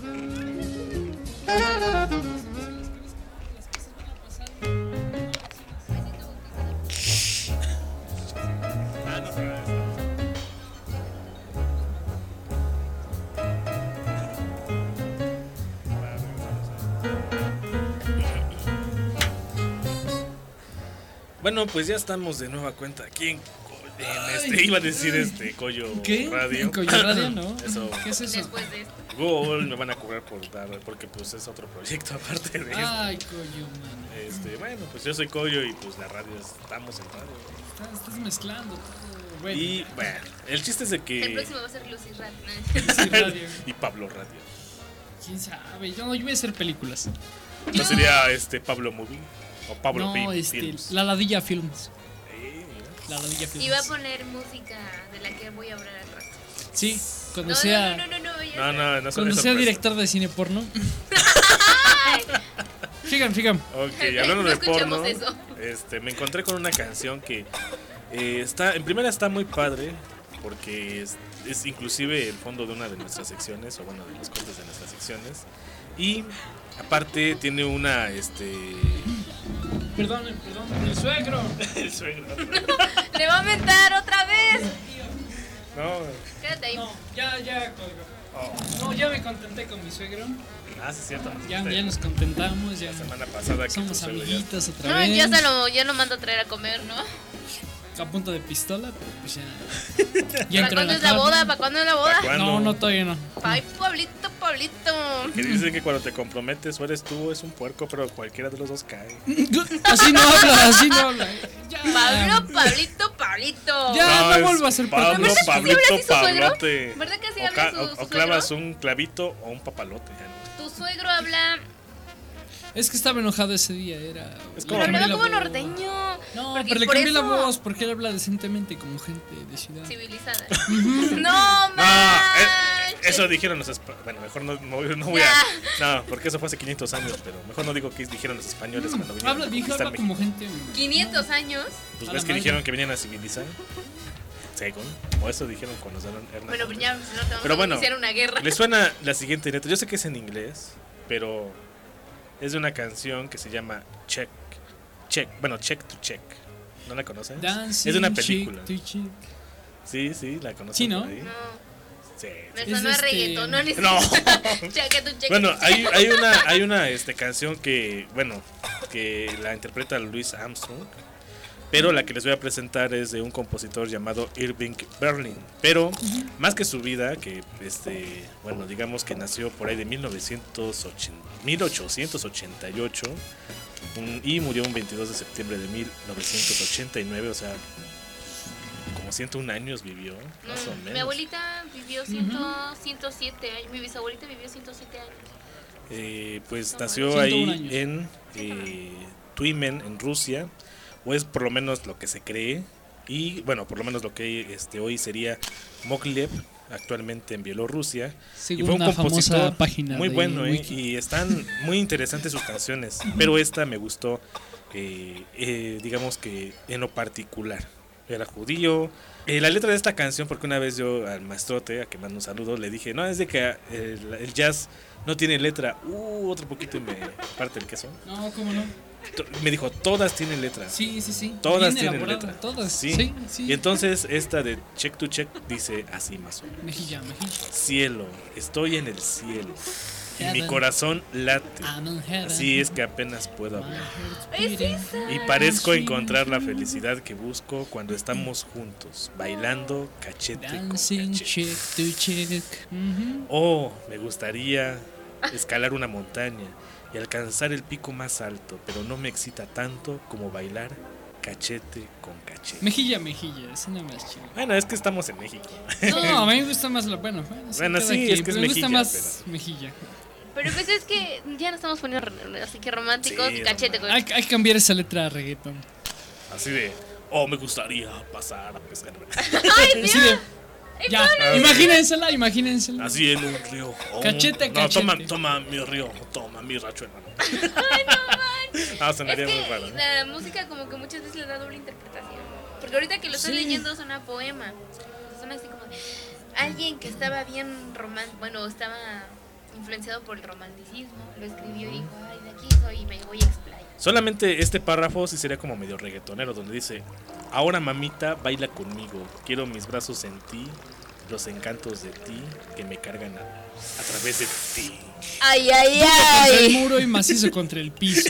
Ah, no, pero- Bueno, pues ya estamos de nueva cuenta aquí en, Co- en este, iba a decir este Coyo ¿Qué? Radio. Coyo Radio, ¿no? Eso, ¿Qué es eso? Después de esto. Google me van a cobrar por dar, porque pues es otro proyecto aparte de esto. Ay, coño, man. Este, bueno, pues yo soy Coyo y pues la radio, estamos en radio. Estás, estás mezclando todo. Bueno, Y bueno, el chiste es de El que... próximo va a ser Lucy Rat. sí, radio. y Pablo Radio. ¿Quién sabe? Yo, yo voy a hacer películas. ¿No sería este Pablo Movie? O Pablo No, Film- este, Films. La Ladilla Films. Eh, mira. La Ladilla Films. Y va a poner música de la que voy a hablar al rato. Sí, cuando No, sea... no, no, no, no, ya No, sé. no, no son Cuando de sea sorpresa. director de cine porno. Fíjame, fíjame. Ok, hablando No de escuchamos porno, eso. este, me encontré con una canción que eh, está, en primera está muy padre porque es, es inclusive el fondo de una de nuestras secciones o bueno de los cortes de nuestras secciones y aparte tiene una, este, Perdón, perdón, el suegro. el suegro. Le va a mentar otra vez. No, Quédate ahí. No, ya, ya colgo. oh, No, ya me contenté con mi suegro. ah, sí es cierto. Ya, ya nos contentamos, ya La semana pasada que somos tu suegro ya- amiguitos otra No, vez. ya se lo, ya lo mando a traer a comer, ¿no? A punto de pistola, pero pues ya. Ya ¿Para entró en cuándo la es la carne. boda? ¿Para cuándo es la boda? ¿Cuándo? No, no, todavía no. Ay, Pablito, Pablito. Que dicen que cuando te comprometes o eres tú o es un puerco, pero cualquiera de los dos cae. Así no habla, así no habla. Ya. Pablo, Pablito, Pablito. Ya. no es vuelva a ser Pablo, ¿Verdad que sí Pablito, habla así su suegro? Pablote. ¿Verdad que sí O habla ca- su- o- su o suegro? clavas un clavito o un papalote. ya no. Tu suegro habla. Es que estaba enojado ese día, era. Es le como- Pero cambié habla la como voz. norteño. No, Porque pero le por cambié la eso- voz porque él habla decentemente como gente de ciudad. Civilizada. no, No, manches. eh, eso dijeron los españoles. Bueno, mejor no, no, no voy a. No, porque eso fue hace quinientos años, pero mejor no digo que dijeron los españoles cuando vinieron Habla, a dijo, conquistar habla México. como gente. quinientos años. Pues a ves la que madre. dijeron que venían a civilizar. Según. O eso dijeron cuando se Hernán Bueno, Cortés. ya si no te vamos Pero a bueno, iniciar una guerra. ¿le suena la siguiente letra? Yo sé que es en inglés, pero es de una canción que se llama Check. Check. Bueno, Check to Check. ¿No la conocen? Dancing, es de una película. chick to chick. Sí, sí, la conocen. Sí, ¿no? por ahí? No, Sí. me Es sonó a este- reggaetón. No, ni No. Cheque tu cheque. Bueno, tu hay, cheque. hay una, hay una este, canción que, bueno, que la interpreta Louis Armstrong. Pero la que les voy a presentar es de un compositor llamado Irving Berlin. Pero más que su vida, que este, bueno, digamos que nació por ahí de mil novecientos ochenta, mil ochocientos ochenta y ocho un, y murió un veintidós de septiembre de mil novecientos ochenta y nueve, o sea, como ciento un años vivió, más o menos. Mi abuelita vivió ciento, ciento siete años, mi bisabuelita vivió ciento siete años. Eh, pues No, nació ahí ciento un años. en eh, Tyumen, en Rusia, o es por lo menos lo que se cree, y bueno, por lo menos lo que este, hoy sería Mogilev, actualmente en Bielorrusia. Según Y fue un una famosa compositor página muy de bueno, eh, Wiki. y están muy interesantes sus canciones, pero esta me gustó, eh, eh, digamos que en lo particular. Era judío. Eh, la letra de esta canción, porque una vez yo al maestrote, a que mando un saludo, le dije, no, es de que el, el jazz no tiene letra. Uh, otro poquito y me parte el queso. No, ¿cómo no? To- Me dijo, todas tienen letra. Sí, sí, sí. Todas Bien tienen elaborada, letra. Todas. Sí. Sí, sí. Y entonces esta de Check to Check dice así más o menos. Mejilla, mejilla. Cielo, estoy en el cielo y mi Heaven. corazón late. I'm in heaven. Así es que apenas puedo My hablar. heart's Es beating. esa. Y parezco encontrar la felicidad que busco cuando estamos juntos, bailando cachete con Dancing cachete. chick to chick. Ujú. Oh, me gustaría escalar una montaña y alcanzar el pico más alto, pero no me excita tanto como bailar cachete con cachete. Mejilla, mejilla. Es una más chido. Bueno, es que estamos en México. No, a mí me gusta más la. Bueno, bueno, Bueno, cada sí, quien, es que es pero me gusta mejilla, más mejilla. Pero pues es que ya no estamos poniendo re- así que románticos, Sí, cachete con Hay, hay que cambiar esa letra a reggaeton. Así de, oh, me gustaría pasar a pescar. ¡Ay, Dios! Así de, ya, imagínensela, imagínensela. Así en un río. Oh, Cachete, no, cachete. Toma, toma mi río, toma mi rachuelo. ¡Ay, no manches! Ah, Es sonaría muy que raro. ¿no? la música como que muchas veces le da doble interpretación. Porque ahorita que lo estoy Sí. leyendo suena poema. Suena así como de alguien que estaba bien romántico, bueno, estaba influenciado por el romanticismo, lo escribió y dijo, ay, de aquí soy y me voy a explayar. Solamente este párrafo sí sería como medio reggaetonero, donde dice, ahora mamita, baila conmigo, quiero mis brazos en ti, los encantos de ti que me cargan a, a través de ti. Ay, ay, Contra el ay. muro y macizo contra el piso.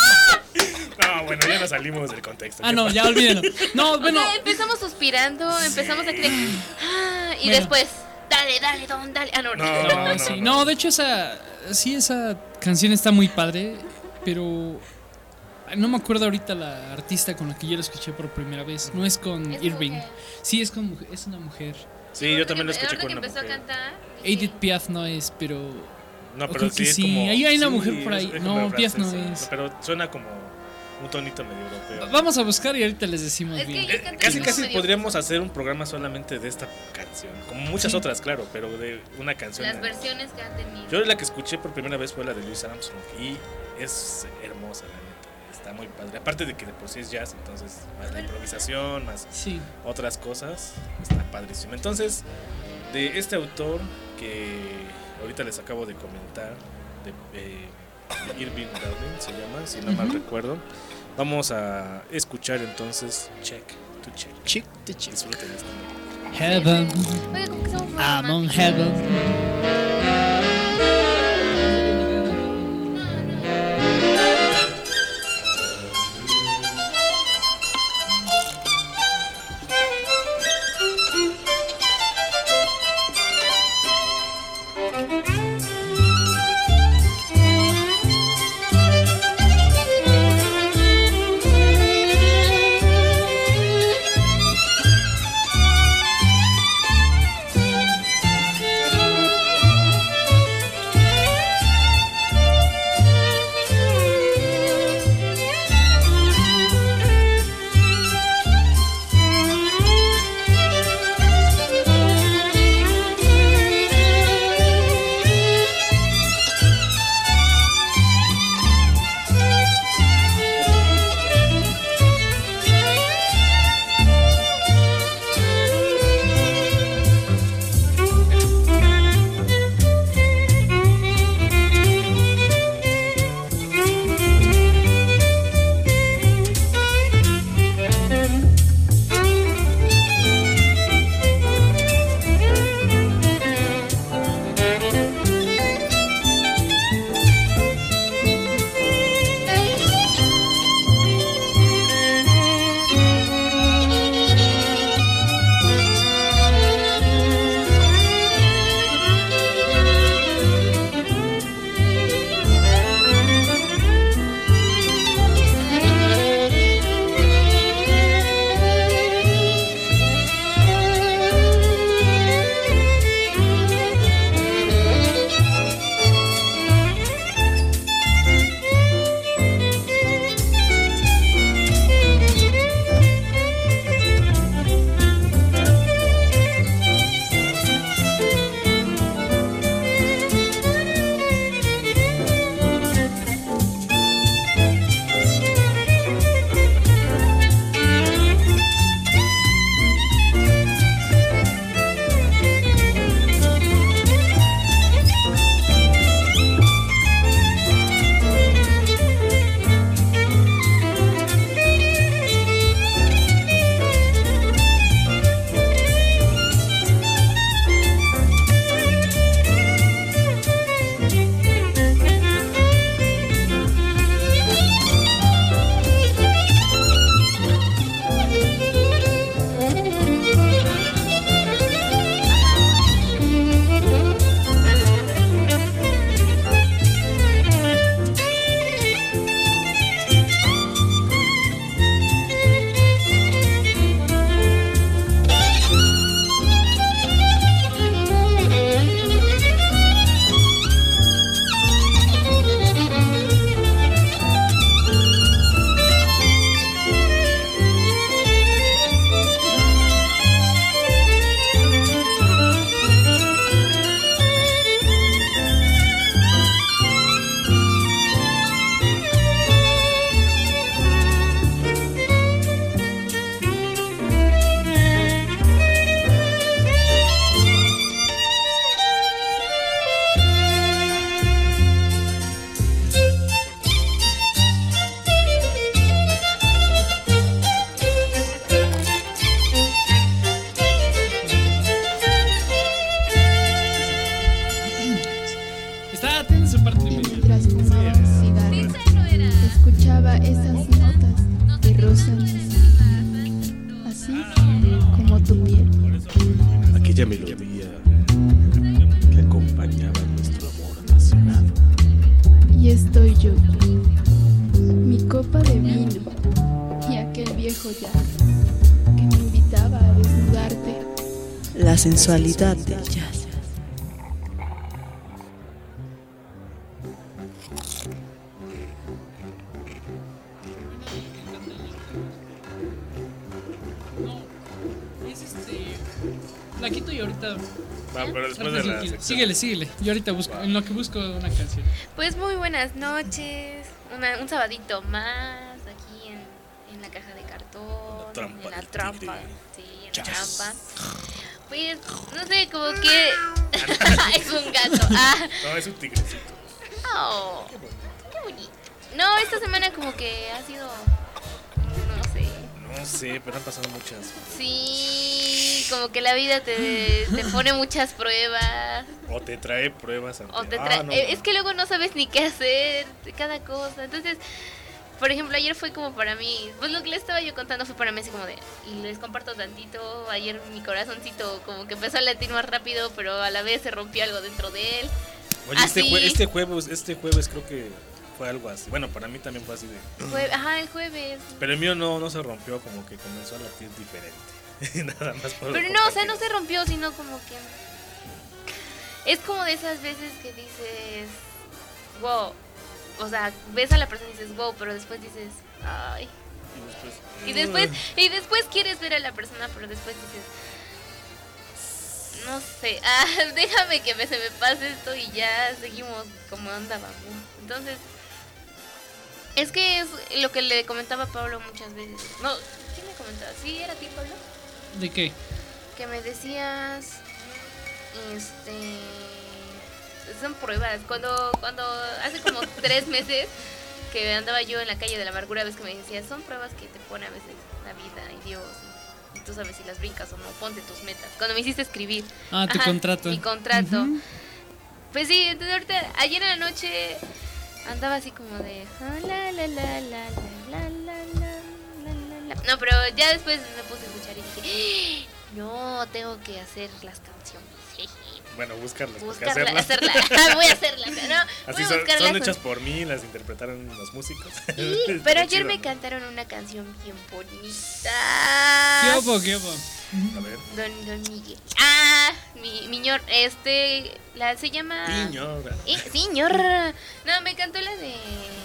No, bueno, ya nos salimos del contexto. Ah, ¿qué no, pasa? ya olvídenlo. No, O bueno. sea, empezamos suspirando, empezamos a creer, ah, y Bueno. después, dale, dale, don, dale. Ah, no, no. No, No, no, sí, no. no, de hecho esa sí esa canción está muy padre, pero no me acuerdo ahorita la artista con la que yo la escuché por primera vez. No es con Es Irving. mujer. Sí, es con mujer- es una mujer. Sí, yo también lo escuché Ahorita con que una empezó mujer. a cantar. dije, Edith Piaf no es, pero No, o pero creo sí que es sí. como... Ahí hay una sí, mujer por ahí. es- es No, como Piaf no francesa, es. Pero suena como un tonito medio europeo. vamos a buscar y ahorita les decimos Es que bien. ella Eh, canta casi como casi medio- podríamos hacer un programa solamente de esta canción, como muchas Sí. otras, claro, pero de una canción. Las versiones que han tenido. Yo la que escuché por primera vez fue la de Louis Armstrong y es hermosa, la neta, está muy padre. Aparte de que de por sí es jazz, entonces más la improvisación, más Sí. otras cosas, está padrísimo. Entonces, de este autor que ahorita les acabo de comentar, de eh, Irving Berlin se llama, si no mal Ujú. recuerdo, vamos a escuchar entonces Check to Check. Chick to chick. Disfruten esto. Heaven. Oye, como que somos muy I'm on románticos. heaven. Thank Dolorosa así como tu piel. Aquella melodía que acompañaba nuestro amor apasionado. Y estoy yo, mi copa de vino y aquel viejo jazz que me invitaba a desnudarte. La sensualidad del jazz. Es este. La quito y ahorita. Va, pero después de la sección. Síguele, síguele. Yo ahorita busco, en lo que busco una canción. Pues muy buenas noches. Una- un sabadito más aquí en, en la caja de cartón. La trampa en la del trampa. tigre. Sí, en Jazz. la trampa. Pues, no sé, como que. Es un gato. Ah, No, es un tigrecito. oh, qué bonito. No, esta semana como que ha sido. No sé. No sé, pero han pasado muchas. Sí, como que la vida te, te pone muchas pruebas. O te trae pruebas ante. O te Ah, trae- no, eh, no. es que luego no sabes ni qué hacer de cada cosa. Entonces, por ejemplo, ayer fue como para mí, pues lo que les estaba yo contando fue para mí así como de, y les comparto tantito, ayer mi corazoncito como que empezó a latir más rápido, pero a la vez se rompió algo dentro de él. Oye, este, así. jue- este jueves, este jueves creo que fue algo así. Bueno, para mí también fue así de. Jue- Ajá, el jueves. Pero el mío no, no se rompió, como que comenzó a latir diferente. Nada más por Pero no, o sea, no compartir. se rompió, sino como que... Es como de esas veces que dices, wow, o sea, ves a la persona y dices, wow, pero después dices, ay. Y Y después. después, y después quieres ver a la persona, pero después dices, no sé, ah, déjame que me, se me pase esto y ya seguimos como andábamos. Entonces, es que es lo que le comentaba a Pablo muchas veces. No, ¿quién me comentaba? ¿Sí era a ti, Pablo? ¿De qué? Que me decías, este, son pruebas. Cuando, cuando hace como tres meses que andaba yo en la calle de la amargura, ves que me decías, son pruebas que te pone a veces la vida y Dios. Y tú sabes si las brincas o no, ponte tus metas. Cuando me hiciste escribir. Ah, tu Ajá, contrato. Mi contrato. Ujú. Pues sí, entonces ahorita, ayer en la noche andaba así como de, ah, la, la, la, la, la, la, la, la, la, la. No, pero ya después me puse a escuchar y dije, no, tengo que hacer las canciones. Bueno, buscarlas. porque Buscarla, hacerlas. hacerla. Voy a hacerla. No, voy Así a son, buscarlas. son hechas por mí, las interpretaron los músicos. Sí, Está pero ayer chido, me ¿no? cantaron una canción bien bonita. ¿Qué opo, qué opo? A ver. Don, don Miguel. Ah, mi, miñor, este, la se llama... Señora. Eh, señor. No, me cantó la de...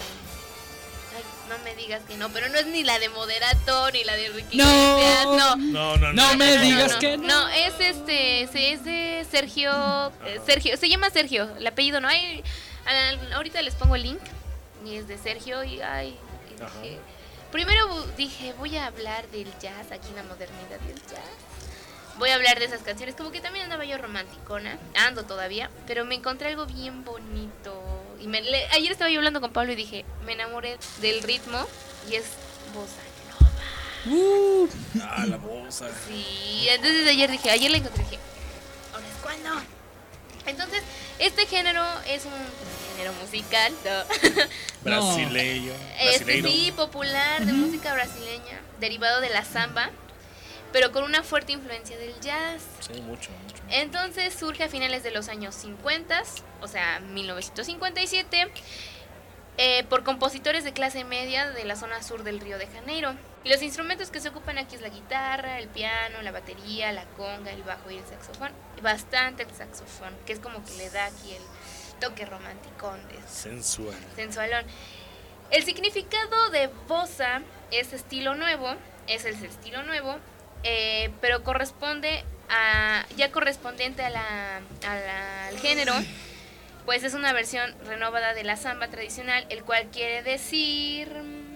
Ay, no me digas que no, pero no es ni la de Moderato, ni la de Ricky No. Iglesias, no. No, no, no. No me no, digas no. que no. No, es este, sí, es de Sergio, eh, Sergio, se llama Sergio, el apellido no hay, al- ahorita les pongo el link, y es de Sergio, y ay, y Ajá. dije, primero bu- dije, voy a hablar del jazz, aquí en la modernidad del jazz, voy a hablar de esas canciones, como que también andaba yo romanticona, ando todavía, pero me encontré algo bien bonito, y me, le- ayer estaba yo hablando con Pablo y dije, me enamoré del ritmo, y es bossa nova. Uh, Ah, la bolsa. Sí, entonces ayer dije, ayer la encontré y dije, ¿ahora es cuándo? Entonces, este género es un género musical, ¿no? Brasileño. Este Brasileiro. sí, popular, de música brasileña, derivado de la samba, pero con una fuerte influencia del jazz. Sí, mucho, mucho. Entonces surge a finales de los años cincuenta, o sea, mil novecientos cincuenta y siete, eh, por compositores de clase media de la zona sur del Río de Janeiro. Y los instrumentos que se ocupan aquí es la guitarra, el piano, la batería, la conga, el bajo y el saxofón. Y bastante el saxofón, que es como que le da aquí el toque romanticón de Sensual. sensualón. El significado de bossa es estilo nuevo, es el estilo nuevo, eh, pero corresponde a, ya correspondiente a la, a la- al género, pues es una versión renovada de la samba tradicional, el cual quiere decir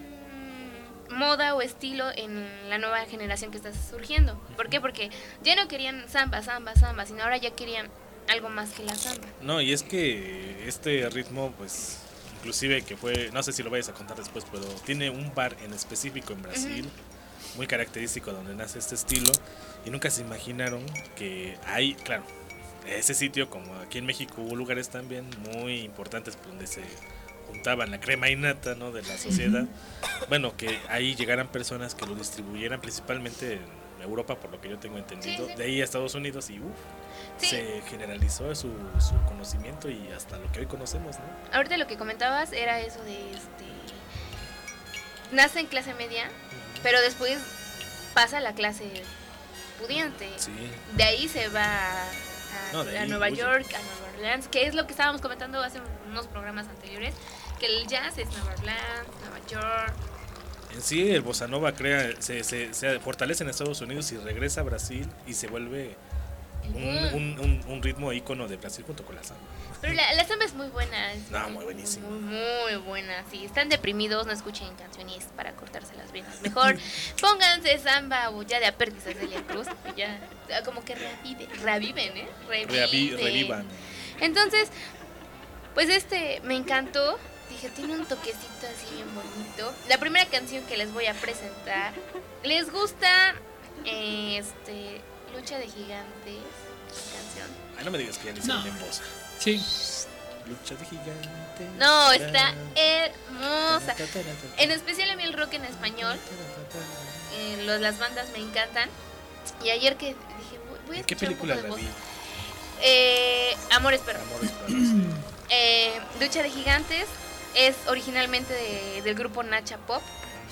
mm, moda o estilo en la nueva generación que está surgiendo. ¿Por qué? Porque ya no querían samba, samba, samba, sino ahora ya querían algo más que la samba. No, y es que este ritmo, pues, inclusive que fue, no sé si lo vayas a contar después, pero tiene un bar en específico en Brasil, muy característico donde nace este estilo, y nunca se imaginaron que hay, claro, ese sitio, como aquí en México hubo lugares también muy importantes donde se juntaban la crema innata, ¿no? De la sociedad. Bueno, que ahí llegaran personas que lo distribuyeran principalmente en Europa, por lo que yo tengo entendido, Sí, sí. de ahí a Estados Unidos y uf, Sí. se generalizó su, su conocimiento y hasta lo que hoy conocemos, ¿no? Ahorita lo que comentabas era eso de este nace en clase media, pero después pasa a la clase pudiente. Sí. De ahí se va a, a- No, de a ahí Nueva huye. York, a Nueva Orleans, que es lo que estábamos comentando hace unos programas anteriores, que el jazz es Nueva Orleans, Nueva York. En sí, el bossa nova crea, se, se, se fortalece en Estados Unidos y regresa a Brasil y se vuelve un, Mm. un, un, un ritmo ícono de Brasil junto con la samba. Pero la, la samba es muy buena. Es No, muy buenísima. Muy, muy buena. Si están deprimidos, no escuchen canciones para cortarse las venas. Mejor pónganse samba o ya de apérdice a Celia Cruz. Y ya, como que revive, reviven, ¿eh? Reavi- revivan. Entonces, pues este me encantó. Dije, tiene un toquecito así bien bonito. La primera canción que les voy a presentar. ¿Les gusta eh, este Lucha de Gigantes? Canción. Ay, no me digas que ya le hicieron No. en voz. Sí. Lucha de gigantes. No, está hermosa. En especial a mí el rock en español. Eh, los, las bandas me encantan. Y ayer que dije, voy, voy a ¿En qué escuchar un película poco de la voz. vi? Eh, Amores Perros. Amores Perros. Eh, Lucha de Gigantes es originalmente de- del grupo Nacha Pop.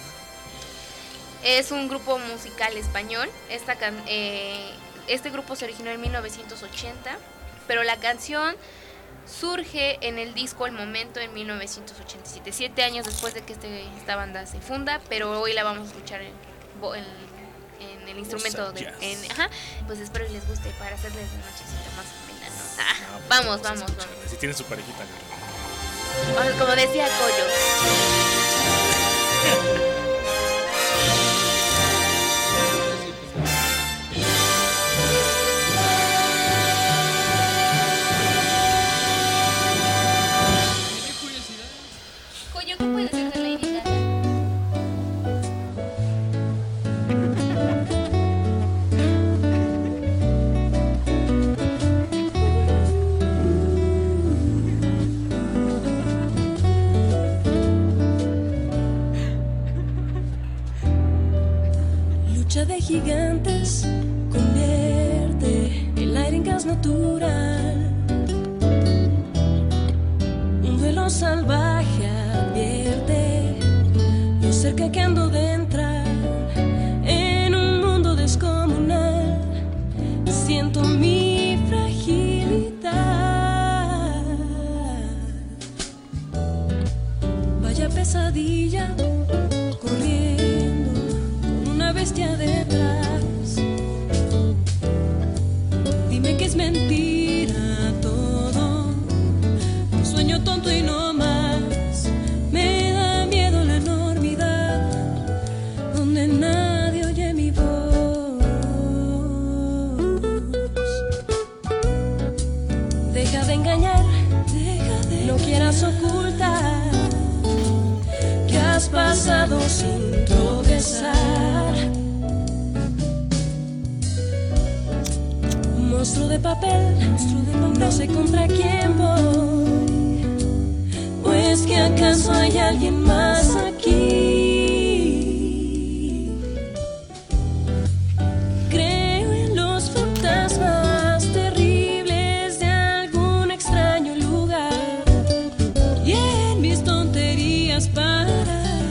Es un grupo musical español. Esta can- eh, este grupo se originó en mil novecientos ochenta, pero la canción surge en el disco El Momento en mil novecientos ochenta y siete, siete años después de que este, esta banda se funda, pero hoy la vamos a escuchar en, vo- en, en el instrumento de... jazz. en- ajá, pues espero y les guste para hacerles la nochecita más amena, ¿no? Ah, No, pues vamos, a vamos, escucharla. vamos. Si tiene su parejita. Vamos, como decía Coyo. Coyo, ¿qué puede ser de Lady Gaga? Lucha de gigantes convierte el aire en gas natural. Un duelo salvaje advierte lo cerca que ando de entrar en un mundo descomunal. Siento mi fragilidad. Vaya pesadilla corriendo con una bestia detrás. Dime que es mentira todo, un sueño tonto y no más. Me da miedo la enormidad donde nadie oye mi voz. Deja de engañar, deja de no quieras ocultar que has pasado sin tropezar. Monstruo de papel, monstruo de papel, no sé contra quién voy. ¿O es que acaso hay alguien más aquí? Creo en los fantasmas terribles de algún extraño lugar y en mis tonterías para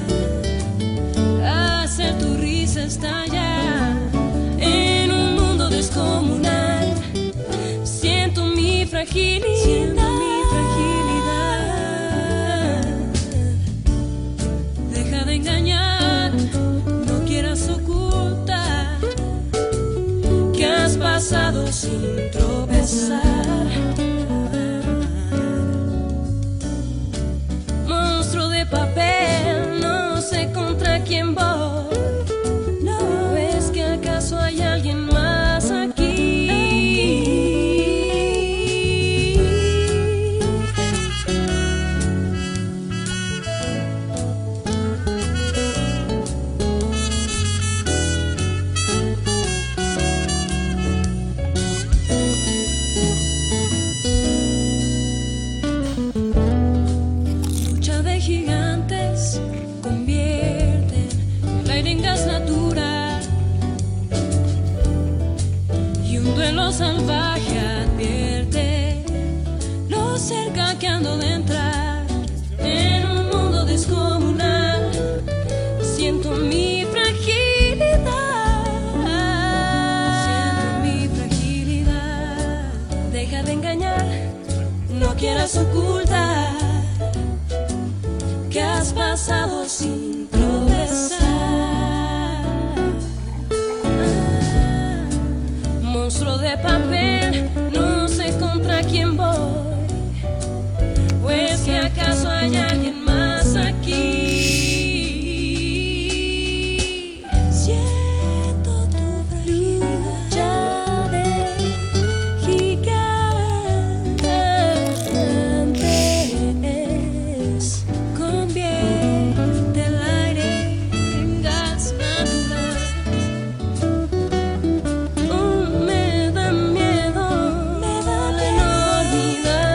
hacer tu risa estallar. En un mundo descomunal siento mi fragilidad. Siento mi fragilidad. Deja de engañar, no quieras ocultar que has pasado sin tropezar. Monstruo de papel, no sé contra quién voy. ¿No ves que acaso hay alguien más aquí? reloj salvaje advierte lo cerca que ando de entrar en un mundo descomunal. Siento mi fragilidad, siento mi fragilidad. Deja de engañar, no quieras ocultar que has pasado sin progresar. Ah, monstruo de papel, no sé contra quién voy. ¿O es que acaso hay alguien más aquí? Siento tu fragilidad, ya de gigantes. Convierte el aire en gas natural. Oh, me da miedo, me da la enormidad.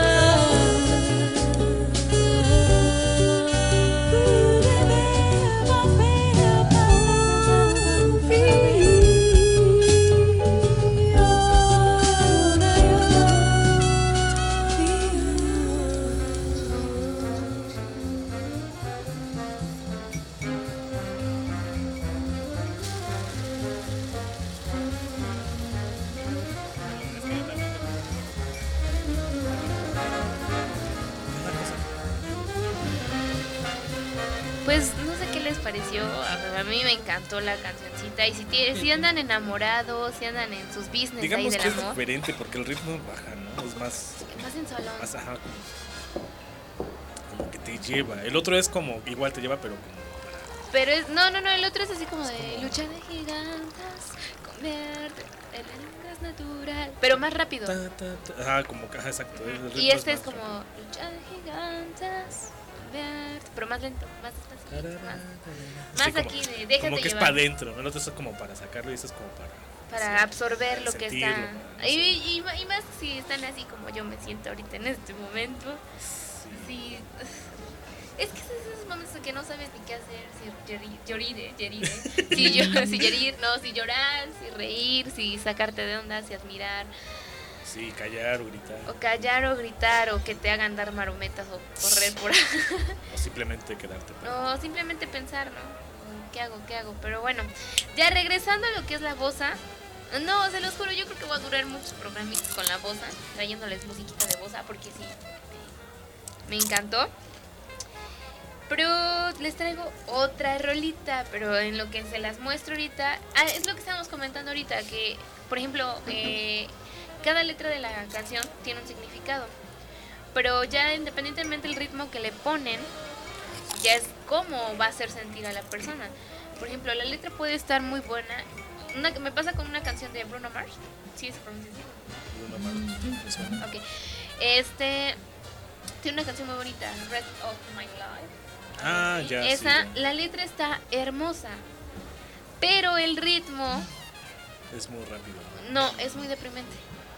Pues no sé qué les pareció, a a mí me encantó la cancioncita. Y si, tie- si andan enamorados, si andan en sus business ahí Digamos del que es amor, diferente porque el ritmo baja, ¿no? Es más, más sensualón. más ajá, como, como que te lleva. El otro es como, igual te lleva, pero como Pero es, no, no, no, el otro es así como de lucha de gigantes, convierte el gas natural, pero más rápido. ta, ta, ta. Ajá, como que, ajá, exacto. el ritmo Y este es más como rápido. lucha de gigantes, convierte, pero más lento, más despacio, más, Sí, más como- aquí de déjate Como que es llevar. para adentro, ¿no? El otro es como para sacarlo y eso es como para. Para sí, absorber para lo que sentirlo, está. ¿no? Y, Sí. y, y más si están así como yo me siento ahorita en este momento. Sí. Es que es esos momentos en que no sabes ni qué hacer, si llori- llorir, llorir, si, yo, si llorir, no, si llorar, si reír, si sacarte de onda, si admirar, Sí, callar o gritar. o callar o gritar, o que te hagan dar marometas o correr por ahí. O simplemente quedarte. No, simplemente pensar, ¿no? ¿Qué hago? ¿Qué hago? Pero bueno, ya regresando a lo que es la bossa. No, se los juro, yo creo que voy a durar muchos programitas con la bossa, trayéndoles musiquita de bossa, porque sí, me encantó. Pero les traigo otra rolita, pero en lo que se las muestro ahorita, ah, es lo que estábamos comentando ahorita, que, por ejemplo, eh, cada letra de la canción tiene un significado, pero ya independientemente del ritmo que le ponen, ya es cómo va a hacer sentir a la persona. Por ejemplo, la letra puede estar muy buena. Una, me pasa con una canción de Bruno Mars. ¿Sí se pronuncia así? Bruno Mars, me suena. Ok. Este tiene una canción muy bonita, Rest of My Life. Ah, ya. Esa, sí, la letra está hermosa, pero el ritmo ya. Es muy rápido. no, es muy deprimente.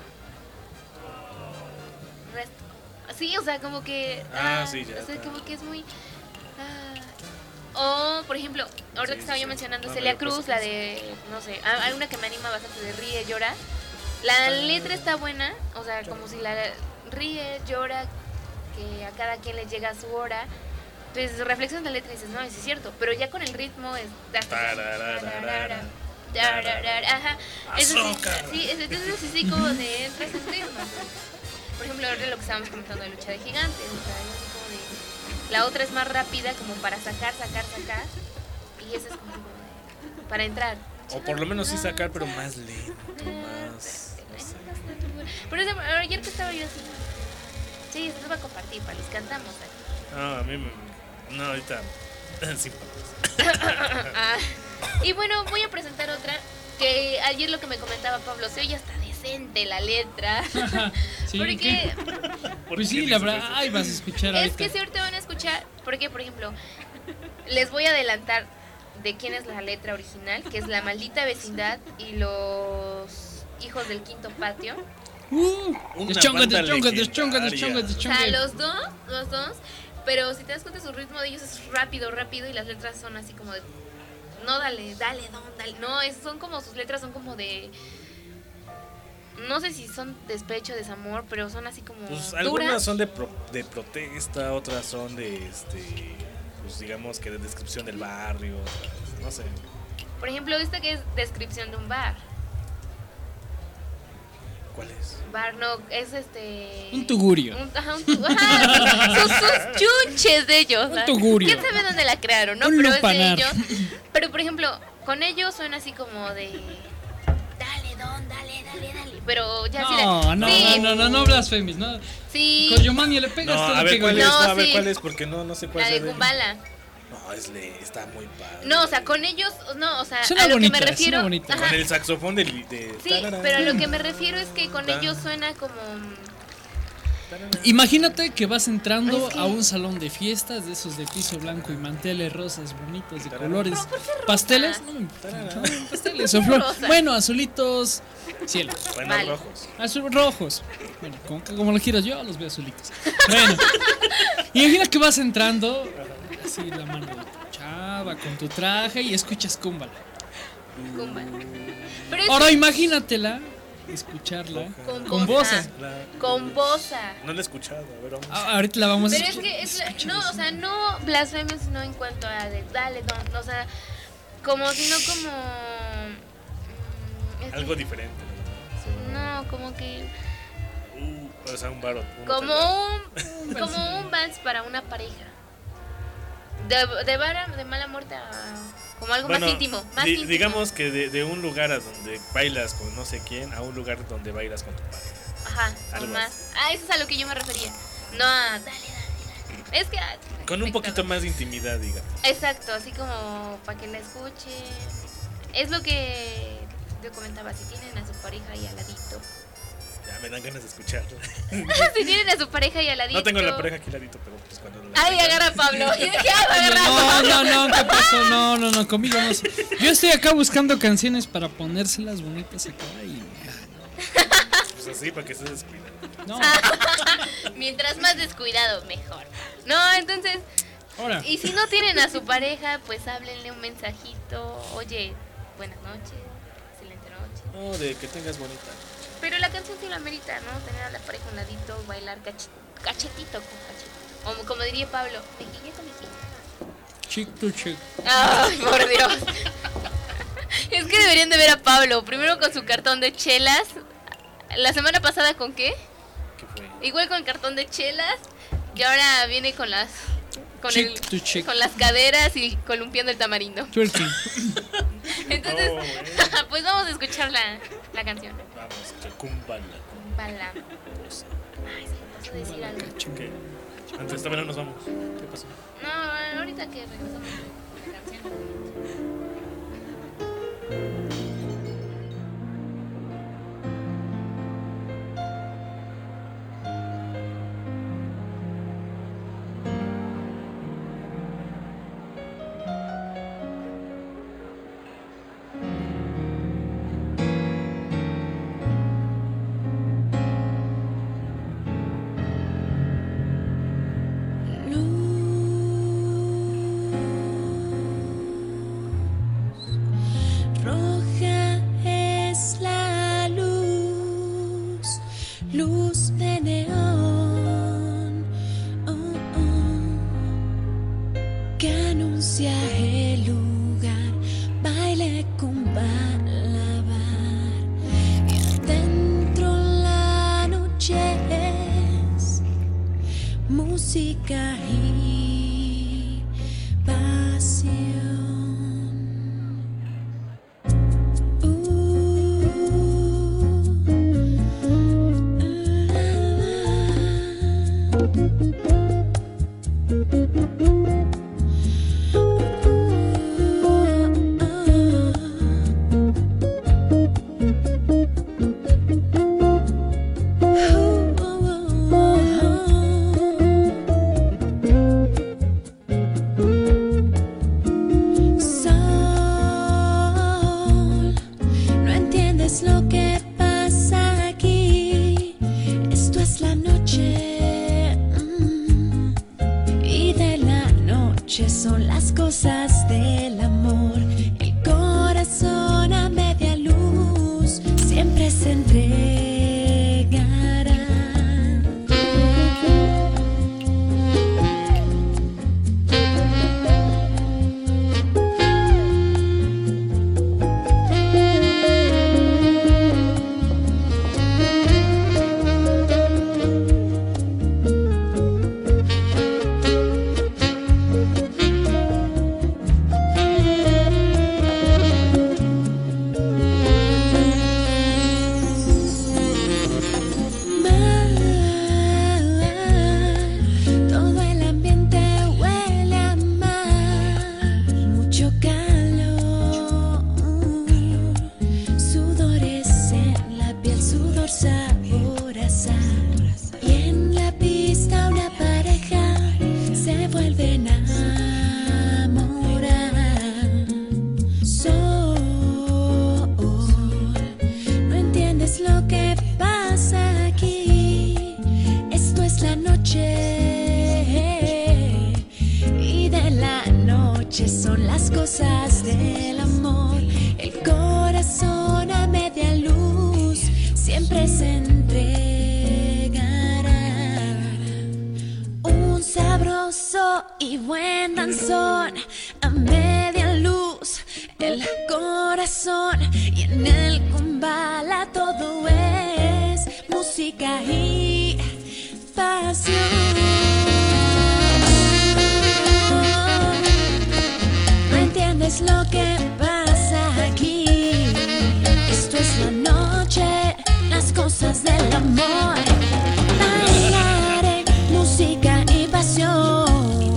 Rest. Sí, o sea, como que Ah, sí, ya, o sea, está. como que es muy ah. O, por ejemplo, ahorita Sí, que estaba sí, yo sí. mencionando No, Celia no, pues, Cruz, la de, no sé, a- hay una que me anima bastante de Ríe, Llora. La letra está buena, o sea, como si la ríe, llora, que a cada quien le llega su hora. Entonces reflexionas la letra y dices, no, sí es cierto, pero ya con el ritmo es... Tararararara. Ajá, eso sí, Azúcar. sí, es- entonces sí, sí, como de entras en ritmo. Por ejemplo, ahora lo que estábamos comentando de lucha de gigantes, o sea, es así como de... La otra es más rápida, como para sacar, sacar, sacar, y esa es como de- para entrar. O por lo menos sí sacar, pero más lento, más. No sé. Por eso, ayer que estaba yo así, sí, se los voy a compartir para los cantamos aquí. No, a mí me. No, ahorita. Sin Ah, y bueno, voy a presentar otra que ayer lo que me comentaba Pablo, se oye hasta decente la letra. Sí, Porque ¿qué? ¿Por Pues qué sí, dices la verdad, eso? ay, vas a escuchar es ahorita. que si ahorita van a escuchar, porque por ejemplo, les voy a adelantar de quién es la letra original, que es La Maldita Vecindad y Los Hijos del Quinto Patio. Uh, Una deschonga, banda deschonga, deschonga, legendaria. deschonga, O deschonga. sea, los dos, los dos, pero si te das cuenta su ritmo de ellos es rápido, rápido y las letras son así como de no, dale, dale, don, dale. No, es, son como sus letras son como de no sé si son despecho, desamor, pero son así como Pues duras. algunas son de, pro- de protesta, otras son de, este, pues digamos que de descripción del barrio, otras, no sé. Por ejemplo, esta que es descripción de un bar. ¿Cuál es? Bar no, es este... Un tugurio. Un, ajá, un tu- ajá, son sus chunches de ellos. Un ¿verdad? tugurio. ¿Quién sabe dónde la crearon, no? Un Pero lupanar. es de ellos. Pero, por ejemplo, con ellos suena así como de... Dale, don, dale, dale, dale. Pero ya sí No, la... no, sí, no, no, no blasfemis, no. Sí, Con Yomani le pegas No, todo a lo que ver cuál goleas. es, No, no, a ver sí. cuál es, porque no, no sé cuál la de sea de- Kumbala. No, es le, está muy padre. No, o sea, con ellos, no, o sea, Suena a lo bonita, que me refiero... suena bonita. ajá, Con el saxofón del... De, sí, tarara, pero a lo que me refiero es que con Ta- ellos suena como... tarara. Imagínate que vas entrando Es que- a un salón de fiestas de esos de piso blanco y manteles rosas bonitos de Tarara. colores. ¿Pero por qué rosas? ¿Pasteles? No me importa. Tarara. No, pasteles o flor. Rosas. Bueno, azulitos, cielo. Buenos Vale. rojos. Azul, rojos. Bueno, como, como lo quieras, yo los veo azulitos. Bueno, imagina que vas entrando, así la mano de tu chava con tu traje y escuchas Kumbala. Kumbala. Pero es Ahora imagínatela, escucharla Con con bosa. bosa. La- con bosa. No la he escuchado, a ver, vamos. Ah, ahorita la vamos a Pero es escuchar. que es la- Escúchala, no, o sí. sea, no blasfemios, sino en cuanto a de dale, don, o sea, como sino como mm, es que- Algo diferente. no, como que Uh, o sea, un baro. un como hotel un como un vals para una pareja. De, de, vara- de mala muerte a como algo Bueno, más íntimo, más di- íntimo. digamos que de, de un lugar a donde bailas con no sé quién a un lugar donde bailas con tu pareja. Ajá, algo con más. Ah, eso es a lo que yo me refería. No a dale, dale, dale. Es que ah, Con un espectador. poquito más de intimidad, digamos. Exacto, así como para que la escuche. Es lo que yo comentaba, si tienen a su pareja ahí al ladito. Ya me dan ganas de escucharla. Si tienen a su pareja ahí al ladito. No tengo la pareja aquí al ladito, pero pues cuando la Ay, tenga- agarra a Pablo. Y dije, ah, va a agarrar a No, Pablo. no, no, ¿qué pasó? No, no, no, conmigo no. Yo estoy acá buscando canciones para ponérselas bonitas acá y... Pues así, para que estés descuidado. No, Mientras más descuidado, mejor. No, entonces, ahora, y si no tienen a su pareja, pues háblenle un mensajito. Oye, buenas noches, excelente noche. No, de que tengas bonita. Pero la canción sí lo amerita, ¿no? Tener a la pareja a un ladito, bailar cach- cachetito con cachetito. O como diría Pablo, mejilla con mejilla. chick to chick. Ay, por Dios. Es que deberían de ver a Pablo. Primero con su cartón de chelas. La semana pasada con qué? ¿Qué fue? Igual con el cartón de chelas. Y ahora viene con las con Chick el to chick. con las caderas y columpiando el tamarindo. Twerking. Entonces, Oh, bueno. pues vamos a escuchar la, la canción. Vamos, que cumbala. Bala. Ay, se me pasó decir algo. ¿Qué? Antes también nos vamos. ¿Qué pasó? No, ahorita que regresamos de la canción. Roja es la luz, luz de neón, oh, oh, que anuncia el lugar, baile con balabar, y adentro la noche es música y pasión. cosas del amor. El corazón a media luz siempre se entregará. Un sabroso y buen danzón a media luz. El corazón y en el Kumbala todo es música y pasión. No entiendes lo que pasa aquí. Esto es la noche, las cosas del amor. Bailaré música y pasión.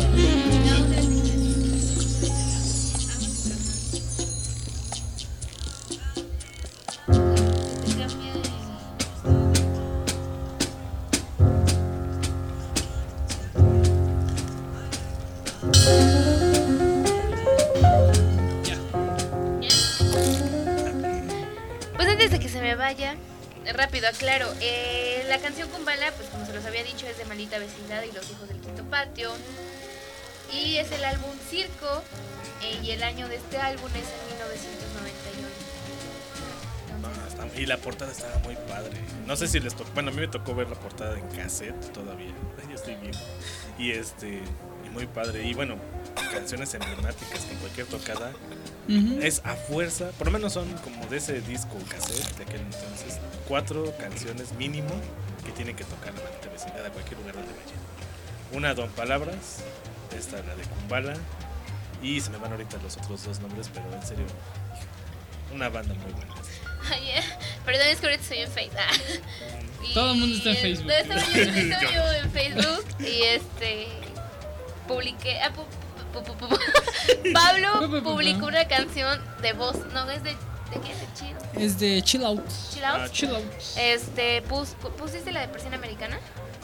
Pues antes de que se me vaya, rápido aclaro, eh, la canción Kumbala, pues como se los había dicho, es de Maldita Vecindad y Los Hijos del Quinto Patio. Y es el álbum Circo, eh, y el año de este álbum es en mil novecientos noventa y uno. No, está- y la portada estaba muy padre. No sé si les tocó. Bueno, a mí me tocó ver la portada en cassette todavía. Yo estoy viejo. Y este. Y muy padre. Y bueno, canciones emblemáticas que en cualquier tocada Ujú. es a fuerza. Por lo menos son como de ese disco cassette de aquel entonces. Cuatro canciones mínimo que tienen que tocar la Maldita Vecindad a cualquier lugar donde vayan. Una, Don Palabras. Esta, la de Kumbala. Y se me van ahorita los otros dos nombres, pero en serio, una banda muy buena. Ay, eh, perdón, es que ahorita estoy en Facebook. Ah. Y Todo el mundo está en Facebook. Estaba yo, estaba yo en Facebook y este publiqué. ah, pu- pu- pu- pu- pu- Pablo publicó una canción de voz. No, es de. ¿De qué? ¿De chill? Es de Chill Out. Chill Out. Ah, Chill Out. Este, pus- ¿pusiste la depresión americana?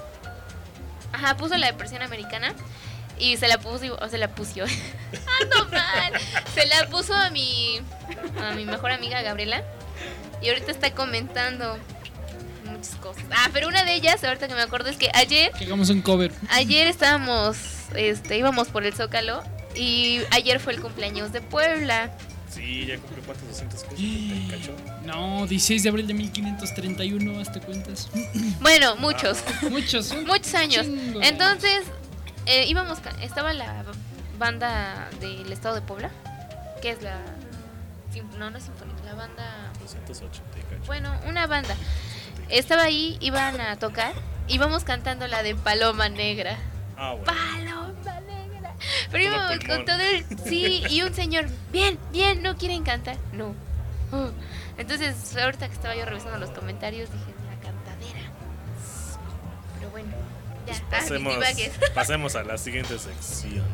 Ajá, puso la depresión americana y se la puso, o se la puso. Ando mal. Se la puso a mi a mi mejor amiga Gabriela y ahorita está comentando muchas cosas. Ah, pero una de ellas, ahorita que me acuerdo, es que ayer Que hagamos un cover. ayer estábamos este íbamos por el Zócalo y ayer fue el cumpleaños de Puebla. Sí, ya cumplió cuántos doscientos que cachó. No, dieciséis de abril de mil quinientos treinta y uno, hazte cuentas. Bueno, muchos. Muchos, ¿eh? Muchos años. Chingo de Entonces, eh, íbamos, ca- estaba la banda del estado de Puebla, que es la, sim- no, no es sinfónica, la banda, doscientos ochenta y cacho. bueno, una banda. Estaba ahí, iban a tocar, íbamos cantando la de Paloma Negra. Ah, bueno. Paloma Negra. Pero Todo íbamos pulmón. con todo el, sí, y un señor, bien, bien, ¿no quieren cantar? No. Oh. Entonces, ahorita que estaba yo revisando los comentarios, dije, la cantadera. Pero bueno, ya, ah, mis Pasemos, divagues. pasemos a la siguiente sección.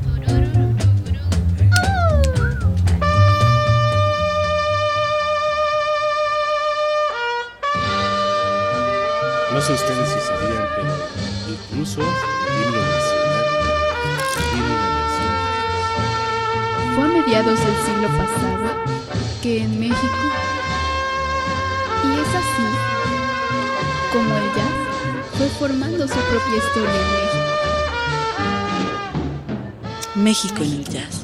No sé ustedes si sabían, pero incluso el himno nacional tiene una versión. Fue a mediados del siglo pasado que en México, y es así como el jazz fue formando su propia historia en México. México en el jazz.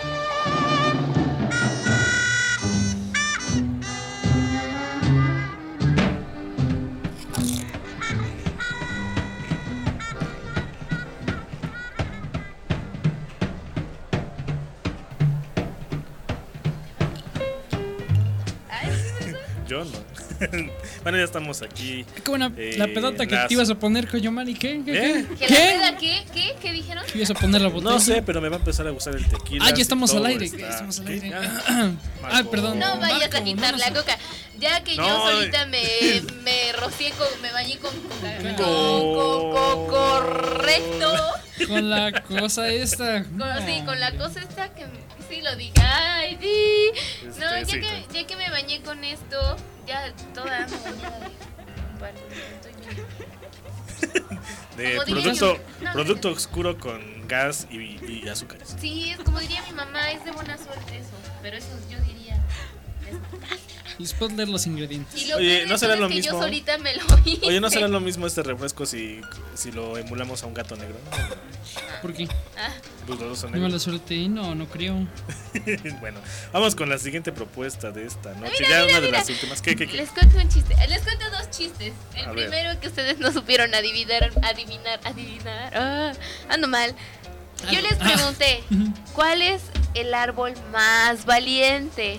Yo no. Bueno, ya estamos aquí. Qué buena Eh, la pedota que las- te ibas a poner, Coyomani. ¿Qué? ¿Qué? ¿Eh? ¿Qué? ¿Que ¿Qué? la peda qué? ¿Qué? ¿Qué dijeron? ¿Te ibas a poner la botella? No sé, pero me va a empezar a gustar el tequila. Ah, ya estamos todo al aire. está- Ya estamos al ¿Qué? aire. Ah, Ah, perdón. No vayas Marco, a quitar no la nos- coca. Ya que yo No, solita me, me rocié con, me bañé con coca. Con- Con- con- correcto. Con la cosa esta. Con, sí, con la cosa esta que sí lo dije. Ay, sí. Este, No, ya sí, que, sí. ya que me bañé con esto, ya toda ando bañada de- Vale, estoy bien. De Como diría producto, yo- no, producto oscuro con gas y, y azúcares. Sí, es como diría mi mamá, es de buena suerte eso. Pero eso yo diría. Y después leer los ingredientes. Y lo Oye, peor de ¿no será todo lo es que mismo? yo solita me lo hice. Oye, ¿no será lo mismo este refresco si, si lo emulamos a un gato negro? ¿Por qué? Ah, Dudoso ¿De negro. mala suerte? No, no creo. Bueno, vamos con la siguiente propuesta de esta noche. Mira, ya mira, una de mira. las últimas. ¿Qué, qué, qué? les cuento un chiste. Les cuento dos chistes. El A ver. primero que ustedes no supieron adivinar, adivinar, adivinar. Ah, ando mal. Yo les pregunté, ¿cuál es el árbol más valiente?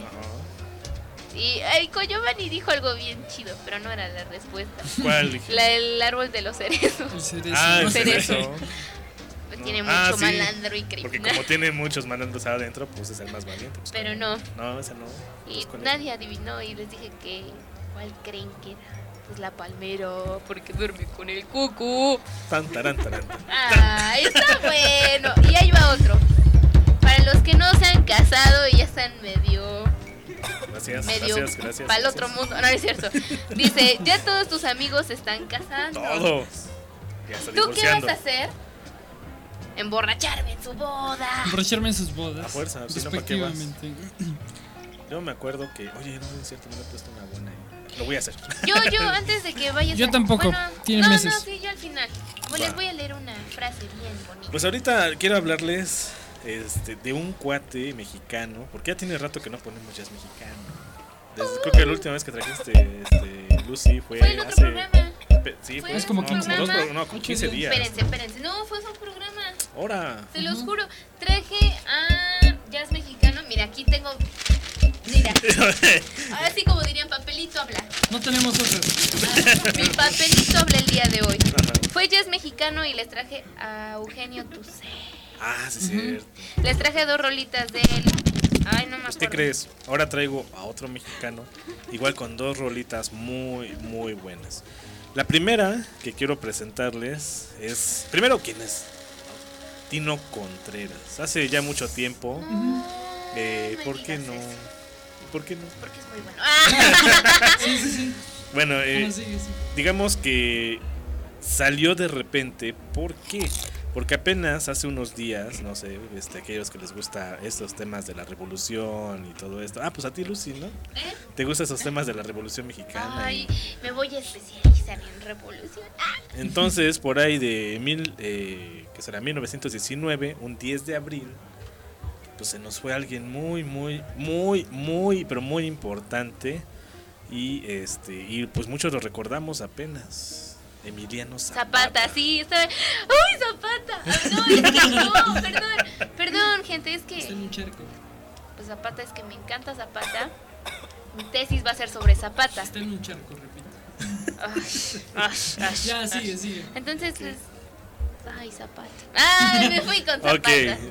Ajá. Y el Coyomani dijo algo bien chido, pero no era la respuesta. ¿Cuál dije? La- el árbol de los cerezos. El cerezo. Ah, el cerezo. cerezo. Pues No. tiene mucho Ah, sí, malandro y Porque criminal. como tiene muchos malandros adentro, pues es el más valiente. Pues, Pero ¿cómo? no. No, ese no. Y Pues, ¿cuál es? nadie adivinó y les dije que ¿cuál creen que era? Pues la palmera, porque duerme con el cucu. Tan, tarán, tarán. Ah, está bueno. Y ahí va otro. Para los que no se han casado y ya están medio Gracias, medio gracias, gracias. para el gracias. otro mundo. No, no es cierto. Dice, ya todos tus amigos se están casando. Todos. Ya está ¿Tú qué vas divorciando. a hacer? Emborracharme en su boda. Emborracharme en sus bodas. A fuerza, si no, ¿para qué vas? Respectivamente. Yo me acuerdo que, oye, no es cierto, no me he puesto una buena ahí. Lo voy a hacer. Yo, yo, antes de que vayas Yo a- tampoco. Bueno, Tiene no, meses. no, sí, yo al final. Pues Va. les voy a leer una frase bien bonita. Pues ahorita quiero hablarles este, de un cuate mexicano, porque ya tiene rato que no ponemos jazz mexicano. Desde- creo que la última vez que trajiste este, Lucy fue, Fue en otro hace... programa. pe- Sí, Fue fue Es como no, quince dos días. pro- no, como quince días. Espérense, espérense. No, fue su programa. Ahora. Se los juro. Traje a jazz mexicano. Mira, aquí tengo. Mira. Ahora sí, como dirían, papelito habla. No tenemos otro. Ah, mi papelito habla el día de hoy. Ajá. Fue jazz mexicano y les traje a Eugenio Tucé. Ah, sí, es cierto. Les traje dos rolitas de él. Ay, no me Pues, acuerdo. ¿qué crees? Ahora traigo a otro mexicano, igual con dos rolitas muy, muy buenas. La primera que quiero presentarles es, primero, ¿quién es? Tino Contreras. Hace ya mucho tiempo, eh, me ¿por qué digas no? eso. ¿Por qué no? Porque es muy bueno. Ah, Sí, sí, sí. Bueno, eh, Bueno, sigue, sí. digamos que salió de repente. ¿Por qué? Porque apenas hace unos días, no sé, este, aquellos que les gusta estos temas de la revolución y todo esto. Ah, pues a ti, Lucy, ¿no? ¿eh? ¿Te gustan esos temas de la revolución mexicana? Ay, Y- me voy a especializar en revolución. Ah, Entonces, por ahí de mil, eh, que será mil novecientos diecinueve, un diez de abril, pues se nos fue alguien muy, muy, muy, muy, pero muy importante. Y este, y pues muchos lo recordamos apenas. Emiliano Zapata. Zapata, sí, estaba. ¡Uy, Zapata! Ah, no, es que no, perdón. Perdón, gente, es Está en que. un charco. Pues Zapata es que me encanta Zapata. Mi tesis va a ser sobre Zapata. Está en un charco, repito. Ay, ay, ay, Ya, ay. sigue, sigue. Entonces es. Ay, Zapata. Ay, me fui con Zapata. Ok,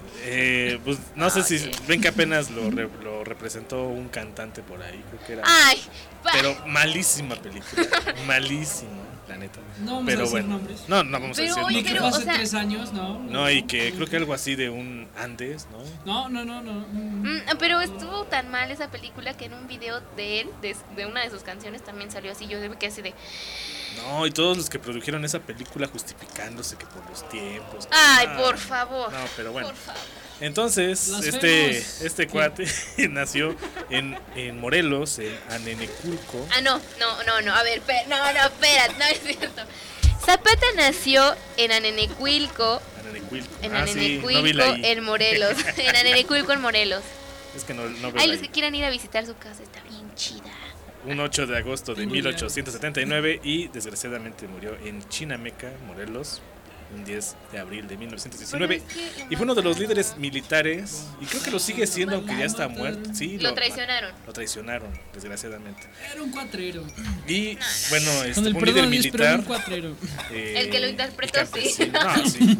eh, pues no sé si Ok. ven que apenas lo, re- lo representó un cantante por ahí, creo que era. Ay, pa- Pero malísima película, malísima, la neta. No vamos Pero a decir bueno, nombres. no, no vamos Pero, a decir oye, Ni que nombres. pero, fue o hace sea- tres años, no. No, y que creo que algo así de un Andes, ¿no? No, no, no, no. Mm. Mm, pero estuvo tan mal esa película que en un video de él, de, de una de sus canciones, también salió así. Yo me quedé así de. No, y todos los que produjeron esa película justificándose que por los tiempos. Ay, Ah, por favor. No, pero bueno. Por favor. Entonces, Las este, vemos. este cuate nació en, en Morelos, en Aneneculco. Ah, no, no, no, no. A ver, pe- no, no, espera, no es cierto. Zapata nació en Anenecuilco, Anenecuilco. en Ah, sí, Anenecuilco, no vi la I. en Morelos. En Anenecuilco, en Morelos. Es que no, no veo Ay, la los I. que quieran ir a visitar su casa, está bien chida. Un ocho de agosto de Tengo mil ochocientos setenta y nueve y desgraciadamente murió en Chinameca, Morelos, un diez de abril de mil novecientos diecinueve. Pero es que lo Y fue uno de los mataron. líderes militares, y creo que lo sigue siendo, aunque ya está muerto. Sí, Lo traicionaron. Lo traicionaron, desgraciadamente. Era un cuatrero. Y bueno, este, Con el fue un líder perdón, Luis, pero era militar. un cuatrero. eh, El que lo y interpretó, sí. campesino. No, sí.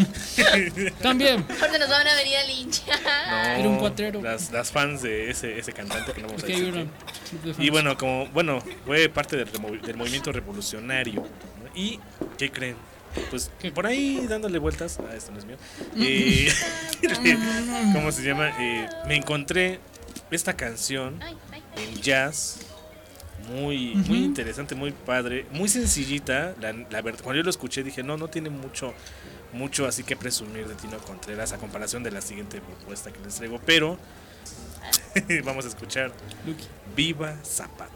También. Ahorita nos van a venir a linchar. No, Era un cuatrero. Las, las fans de ese, ese cantante que no vamos Ok, a decir. bueno. quién. Y bueno, como bueno, fue parte del, remo- del movimiento revolucionario. ¿No? ¿Y qué creen? Pues ¿Qué? por ahí dándole vueltas. Ah, esto no es mío. Eh, ¿Cómo se llama? Eh, me encontré esta canción Ay, ay, ay. en jazz. Muy, muy interesante, muy padre, muy sencillita. La, la verdad, cuando yo lo escuché dije, no, no tiene mucho, mucho así que presumir de Tino Contreras a comparación de la siguiente propuesta que les traigo. Pero vamos a escuchar Lucky. Viva Zapata.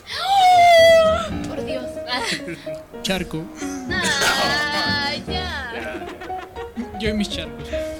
Por Dios. Charco. Ay, ya. Yo y mis charcos.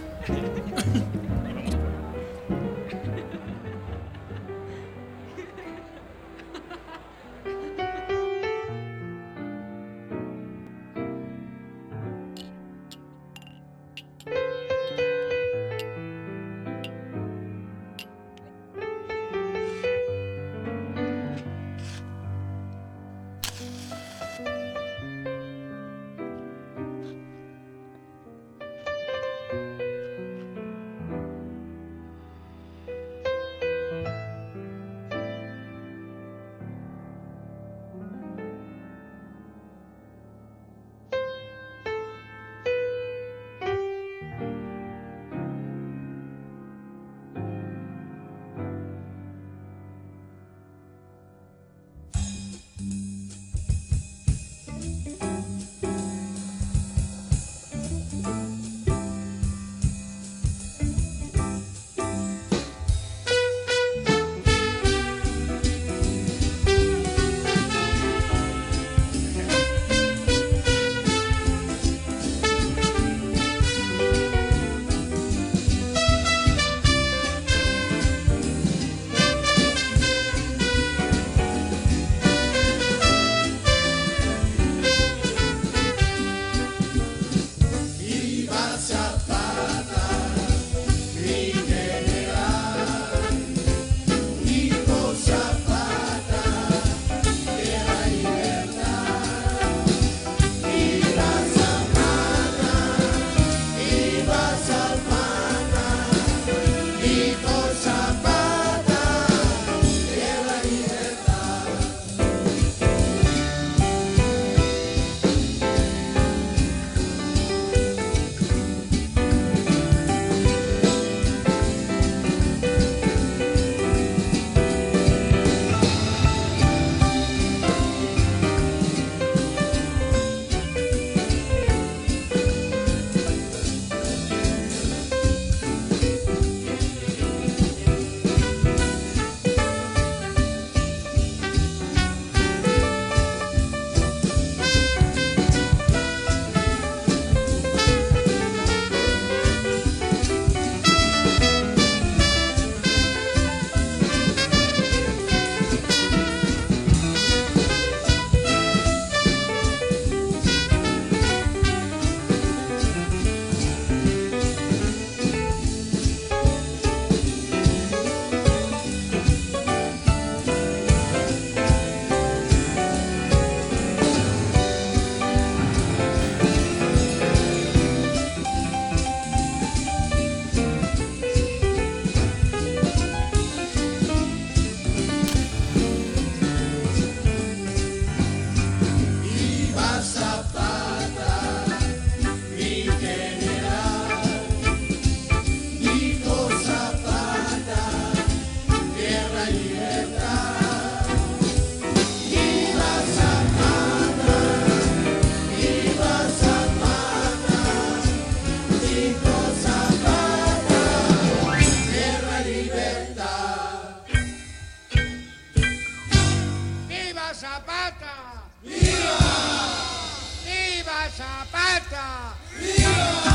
Zapata! ¡Viva! ¡Viva Zapata! ¡Viva!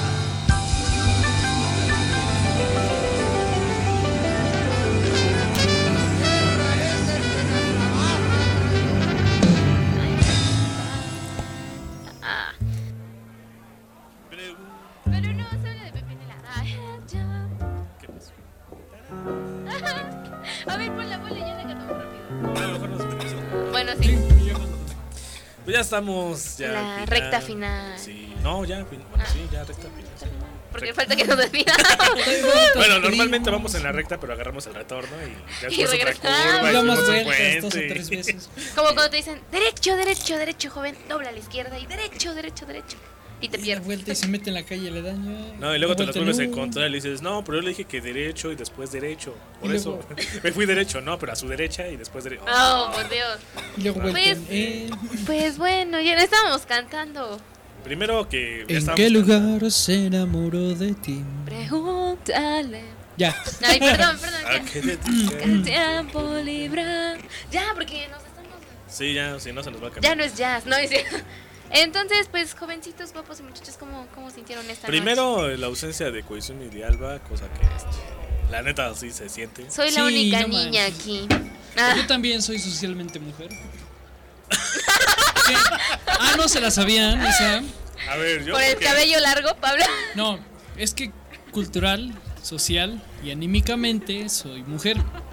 Ah. Pero no, solo de Pepe Nela. ¿Qué pasó? A ver, ponla, ponla, ya la cantamos rápido. A lo mejor nos pedimos. Bueno, sí. Pues ya estamos. Ya La al final. recta final. Sí, no, ya, fin- bueno, sí, ya recta final. sí. Porque Recta. falta que nos despidamos. Bueno, normalmente vamos en la recta, pero agarramos el retorno y ya Y después otra regresamos. curva y Damos fuimos un vueltas dos o puente. tres veces. Como cuando te dicen, derecho, derecho, derecho, joven, dobla a la izquierda y derecho, derecho, derecho. Y te Y da pierdes. vuelta y se mete en la calle, le daña. No, y luego te lo vuelta, vuelves a no. encontrar y le dices, no, pero yo le dije que derecho y después derecho. Por Y eso luego- me fui derecho, no, pero a su derecha y después derecho. Oh, por Dios. Y luego vuelta Pues- en él. Pues bueno, ya no estábamos cantando. Primero que ya ¿En estábamos qué cantando. lugar se enamoró de ti? Pregúntale. Ya. Ay, perdón, perdón. ¿A ya. qué te dije? El tiempo libra. Ya, porque nos estamos. Sí, ya, si no se nos va a Ya cambiar. no es jazz, no es cierto. Entonces, pues, jovencitos, guapos y muchachos, ¿cómo, cómo sintieron esta noche? Primero, la ausencia de Koizumi y de Alba, cosa que este, la neta sí se siente. Soy la Sí, única no niña manches. aquí. Ah, Yo también soy socialmente mujer. ¿Qué? Ah, no se la sabían, esa. A ver, yo. por el porque- cabello largo, Pablo. No, es que cultural, social y anímicamente soy mujer.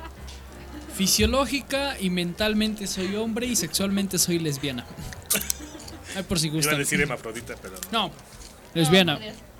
Fisiológica y mentalmente soy hombre y sexualmente soy lesbiana. Ay, por si Iba a gustan. decir hermafrodita, pero no. No, lesbiana.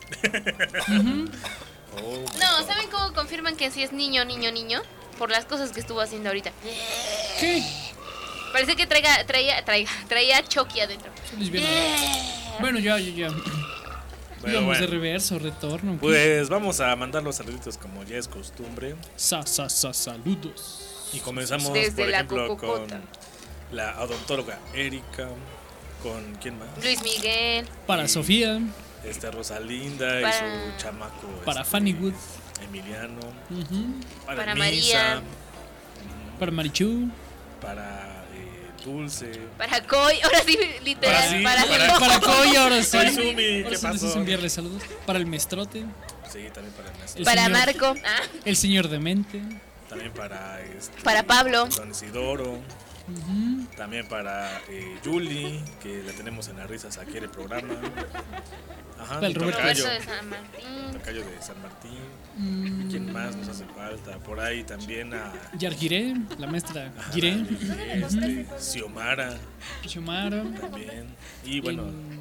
Ujú. Oh, No, ¿saben cómo confirman que sí es niño, niño, niño? Por las cosas que estuvo haciendo ahorita. ¿Qué? Parece que traiga, traía, traía, traía Chucky adentro. Soy lesbiana. Bueno, ya, ya, ya. Pero Íbamos de bueno, reverso, retorno. ¿qué? pues vamos a mandar los saluditos como ya es costumbre. Sa, sa, sa, saludos. Y comenzamos, Desde por la ejemplo, con cococota. la odontóloga Erika. ¿Con quién más? Luis Miguel. Para Y- Sofía, Este Rosalinda y Para- su chamaco. para este, Fanny Wood, Emiliano. ujú, Para, Para Misa, María. para Marichu, Para eh, Dulce. Para Coy. Ahora sí, literal. Ahora sí, para para- para Coy, ahora sí. Koizumi, Ahora ¿qué sí les pasó? hice enviarle saludos. Para el Mestrote, Sí, también para Ernesto. el para señor- Marco. Ah, el señor Demente, También para este, para Pablo. Don Isidoro. ujú, También para eh, Julie, que la tenemos en las risas aquí en el programa. Ajá, Para el mi Roberto. tocayo, Roberto de San Martín. tocayo de San Martín. mm, ¿Quién más nos hace falta? Por ahí también a Yargiré, la maestra a Giré, este, Xiomara Xiomara, también. Y bueno, en,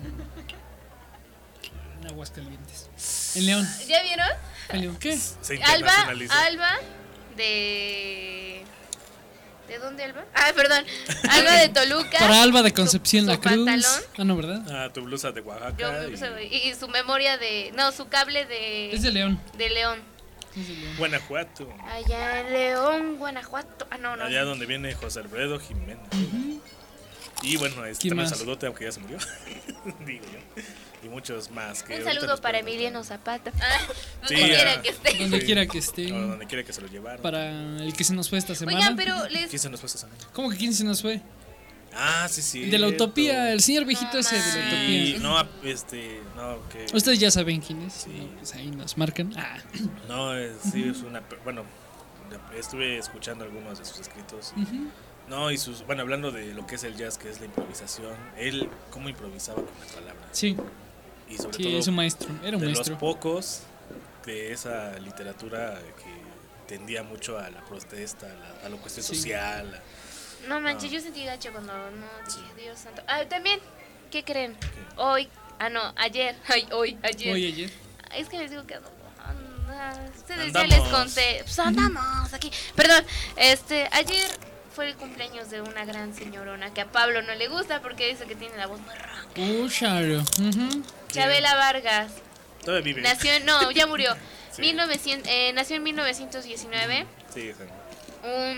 en Aguascalientes, en León, ¿Ya vieron? en León, ¿qué? se Alba, internacionalizó. Alba de... ¿De dónde Alba? Ah, perdón. Alba de Toluca. Para Alba de Su- Concepción su La Cruz. pantalón. Ah, no, ¿verdad? Ah, tu blusa de Oaxaca. Yo, y soy- y su memoria de... No, su cable de... Es de León. de León. Es de León. Guanajuato. Allá en León, Guanajuato. Ah, no, no. Allá donde viene José Alfredo Jiménez. Y bueno, este ¿Quién también más? saludote, aunque ya se murió. Digo yo. Y muchos más. Que Un ahorita saludo nos para pueden Emiliano Zapata. Ah, Sí, donde quiera ah. que esté. Donde Sí. quiera que esté. contar. O donde quiera que se lo llevaron. Para el que se nos fue esta semana. Oigan, pero les... ¿Quién se nos fue esa semana? ¿Cómo que quién se nos fue? Ah, sí, sí. De la utopía, el señor viejito No ese de la Sí, utopía. no, este, no, que. Ustedes ya saben quién es. Sí. ¿No? Pues ahí nos marcan. Ah. No, es, sí, es una. per- Bueno, estuve escuchando algunos de sus escritos. y- Ujú. No, y sus. Bueno, hablando de lo que es el jazz, que es la improvisación. Él, cómo improvisaba con las palabras. Sí, Y sobre sí, todo. es un maestro. Era un de maestro. los pocos de esa literatura que tendía mucho a la protesta, a, la- a la cuestión Sí. social. a- No manches, No. yo sentí gacho cuando no Sí. dije, Dios santo. Ah, también, ¿qué creen? Hoy, ah no, ayer, ay, hoy, ayer. Hoy ayer. Es que les digo que ando- anda- ustedes Andamos. ya les conté. Pues andamos aquí. Perdón, este, ayer fue el cumpleaños de una gran señorona que a Pablo no le gusta porque dice que tiene la voz muy ronca. Uh, Charo. Ujú. Chabela Vargas. Todavía vive. Nació, en- no, ya murió. Sí. mil novecientos, eh, nació en mil novecientos diecinueve. Sí, sí. Un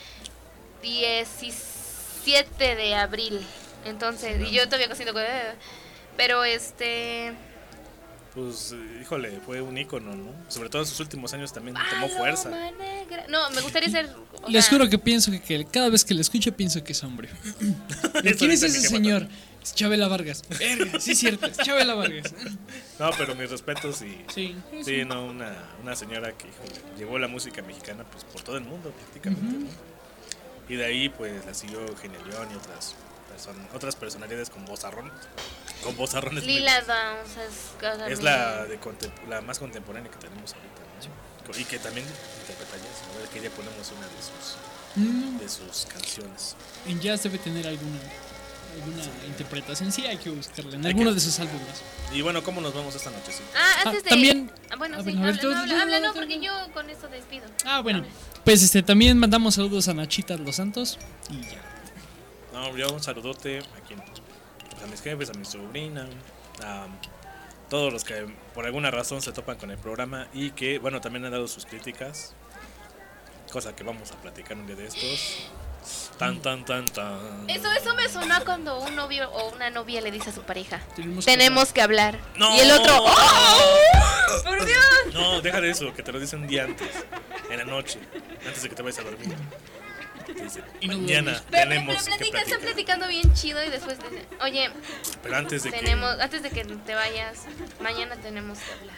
diecisiete de abril. Entonces, y yo todavía cociendo con... Pero este... Pues, eh, híjole, fue un ícono, ¿no? Sobre todo en sus últimos años también tomó fuerza. Paloma negra. que era. No, me gustaría ser. o Les sea, juro que pienso que, que cada vez que le escucho pienso que es hombre. ¿Quién es dice ese mi jefa señor? Es Chabela Vargas. Verga, sí es cierto, es Chabela Vargas. No, pero mis respetos y. Sí. Sí, no, una, una señora que híjole, llevó la música mexicana pues por todo el mundo prácticamente, ¿no? Y de ahí pues la siguió Genia León y otras person- otras personalidades con vozarrón, con vozarrones muy Lila buenos. Downs es, o sea, Es mi- la de contem- la más contemporánea que tenemos ahorita, ¿no? Y que también interpreta jazz. A ver que ya ponemos una de sus Mm, de sus canciones. en jazz debe tener alguna, alguna interpretación. Sí, hay que buscarla en Hay alguno que- de sus álbumes. Y bueno, ¿cómo nos vamos esta noche? Sí. Ah, antes Ah, de. también- Ah, bueno, ah, sí, bueno, a ver, habla, tú- no, habla, tú- habla, tú- no, tú- porque yo con esto despido. Ah, bueno. Habla. Pues este también mandamos saludos a Nachita Los Santos y ya. No, yo un saludote a quien, pues, a mis jefes, a mi sobrina, a todos los que por alguna razón se topan con el programa y que, bueno, también han dado sus críticas, cosa que vamos a platicar un día de estos. Tan, tan, tan, tan. Eso, eso me sonó cuando un novio o una novia le dice a su pareja: Tenemos que tenemos que hablar. No. Y el otro: ¡oh! ¡Por Dios! No, deja de eso, que te lo dicen un día antes, en la noche, antes de que te vayas a dormir. Te dicen, Y no mañana duermes. Pero, pero tenemos que platican, están platicar. platicando bien chido y después dicen: oye, Pero antes de tenemos, que... antes de que te vayas, mañana tenemos que hablar.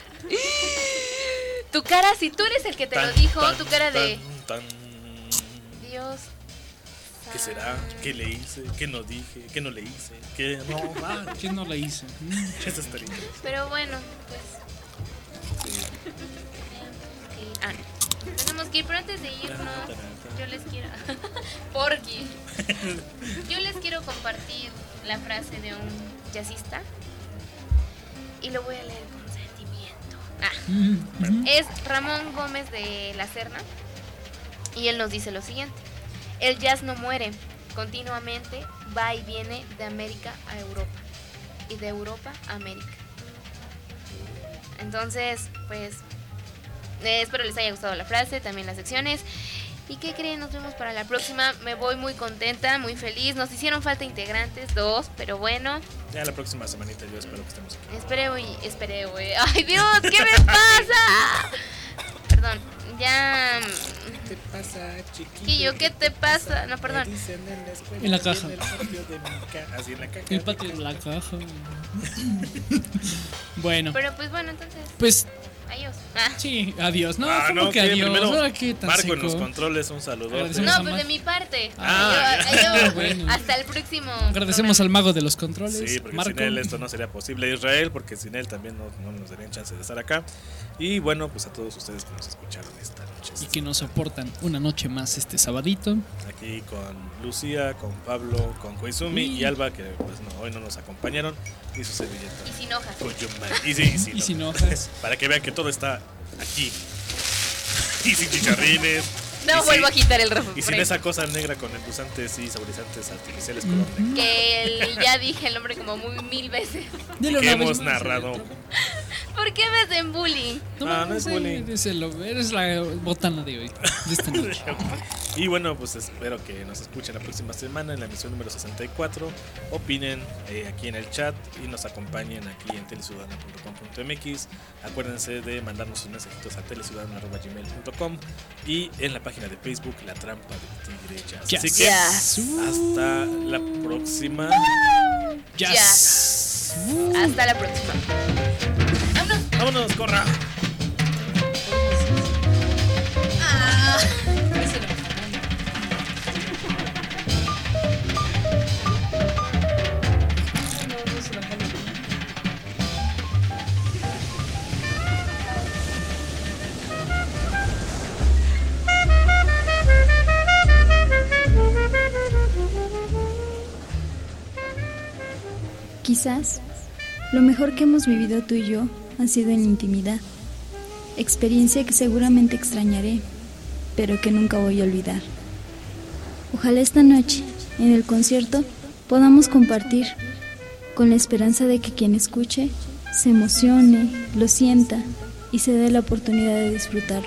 Tu cara, si tú eres el que te lo Tan, dijo, tan, tu cara de tan, tan. Dios. ¿Qué será? ¿Qué le hice? ¿Qué no dije? ¿Qué no le hice? ¿Qué no? Ah, ¿quién no la hizo? Mm. Eso estaría interesante. Pero bueno, pues. Sí. Ah, tenemos que ir, pero antes de irnos, yo les quiero. Porky. Yo les quiero compartir la frase de un jazzista. Y lo voy a leer con sentimiento. Ah. Mm, Es Ramón Gómez de la Serna y él nos dice lo siguiente: el jazz no muere, continuamente va y viene de América a Europa y de Europa a América. Entonces, pues eh, espero les haya gustado la frase, también las secciones. ¿Y qué creen? Nos vemos para la próxima. Me voy muy contenta, muy feliz. Nos hicieron falta integrantes, dos, pero bueno. Ya la próxima semanita yo espero que estemos aquí. Esperé, güey, esperé, güey. Ay, Dios, ¿qué me pasa? Perdón, ya. ¿Qué te pasa, chiquillo? Quillo, ¿qué te pasa? No, perdón. Me dicen en la escuela, En la caja. en el patio de mi ca- Así en la caja. El patio de la caja. Bueno, Pero pues bueno, entonces, pues adiós. Ah. sí, adiós. No, Ah, ¿cómo no, que ¿qué? adiós? Primero, Ahora qué tan Marco en los seco. controles, un saludo. Agradecemos. No, pues de mi parte. Ah, Adiós, ya. adiós. Bueno. Hasta el próximo. Agradecemos al programa. mago de los controles, Sí, porque Marco. sin él esto no sería posible. Israel, porque sin él también no, no nos darían chance de estar acá. Y bueno, pues a todos ustedes que nos escucharon esta noche. Y que nos soportan una noche más este sabadito. Aquí con Lucía, con Pablo, con Koizumi Uy. y Alba, que pues no, hoy no nos acompañaron. Y su servilleta. Y sin hojas. Koyumari. Y sí, y sin Y sin hojas. hojas. Para que vean que todo está aquí. Y sin chicharrines. No y vuelvo a sin- quitar el Y sin refresco. esa cosa negra con endulzantes y saborizantes artificiales Ujú. color negro. Que el- ya dije el nombre como muy mil veces. Dile Que una vez hemos más, narrado. ¿Por qué me hacen bullying? No, Ah, no es sí, bullying. eres, el- eres la botana de hoy, de esta noche. Y bueno, pues espero que nos escuchen la próxima semana en la emisión número sesenta y cuatro. Opinen eh, aquí en el chat y nos acompañen aquí en teleciudadana punto com punto m x. Acuérdense de mandarnos sus mensajitos a teleciudadana arroba gmail punto com y en la página de Facebook La Trampa de Tigre Jazz. Jazz. Así que Jazz. hasta la próxima. Jazz. Hasta la próxima. Vámonos. Vámonos, corra. Ah. Quizás lo mejor que hemos vivido tú y yo ha sido en la intimidad, experiencia que seguramente extrañaré, pero que nunca voy a olvidar. Ojalá esta noche, en el concierto, podamos compartir, con la esperanza de que quien escuche se emocione, lo sienta y se dé la oportunidad de disfrutarlo.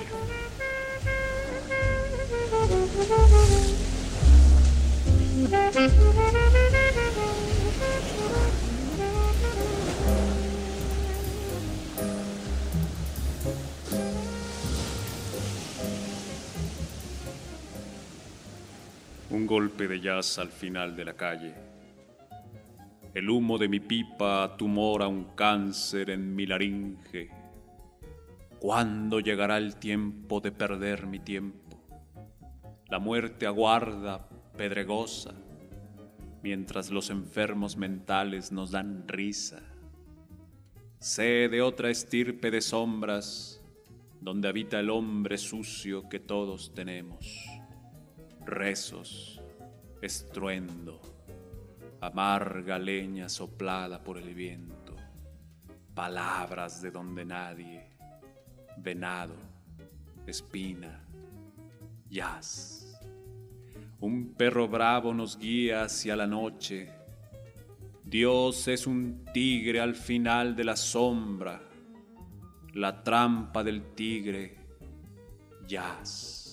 Un golpe de jazz al final de la calle. El humo de mi pipa tumora un cáncer en mi laringe. ¿Cuándo llegará el tiempo de perder mi tiempo? La muerte aguarda pedregosa, mientras los enfermos mentales nos dan risa. Sé de otra estirpe de sombras, donde habita el hombre sucio que todos tenemos. Rezos, estruendo, amarga leña soplada por el viento, palabras de donde nadie, venado, espina, jazz. Un perro bravo nos guía hacia la noche. Dios es un tigre al final de la sombra, la trampa del tigre, jazz.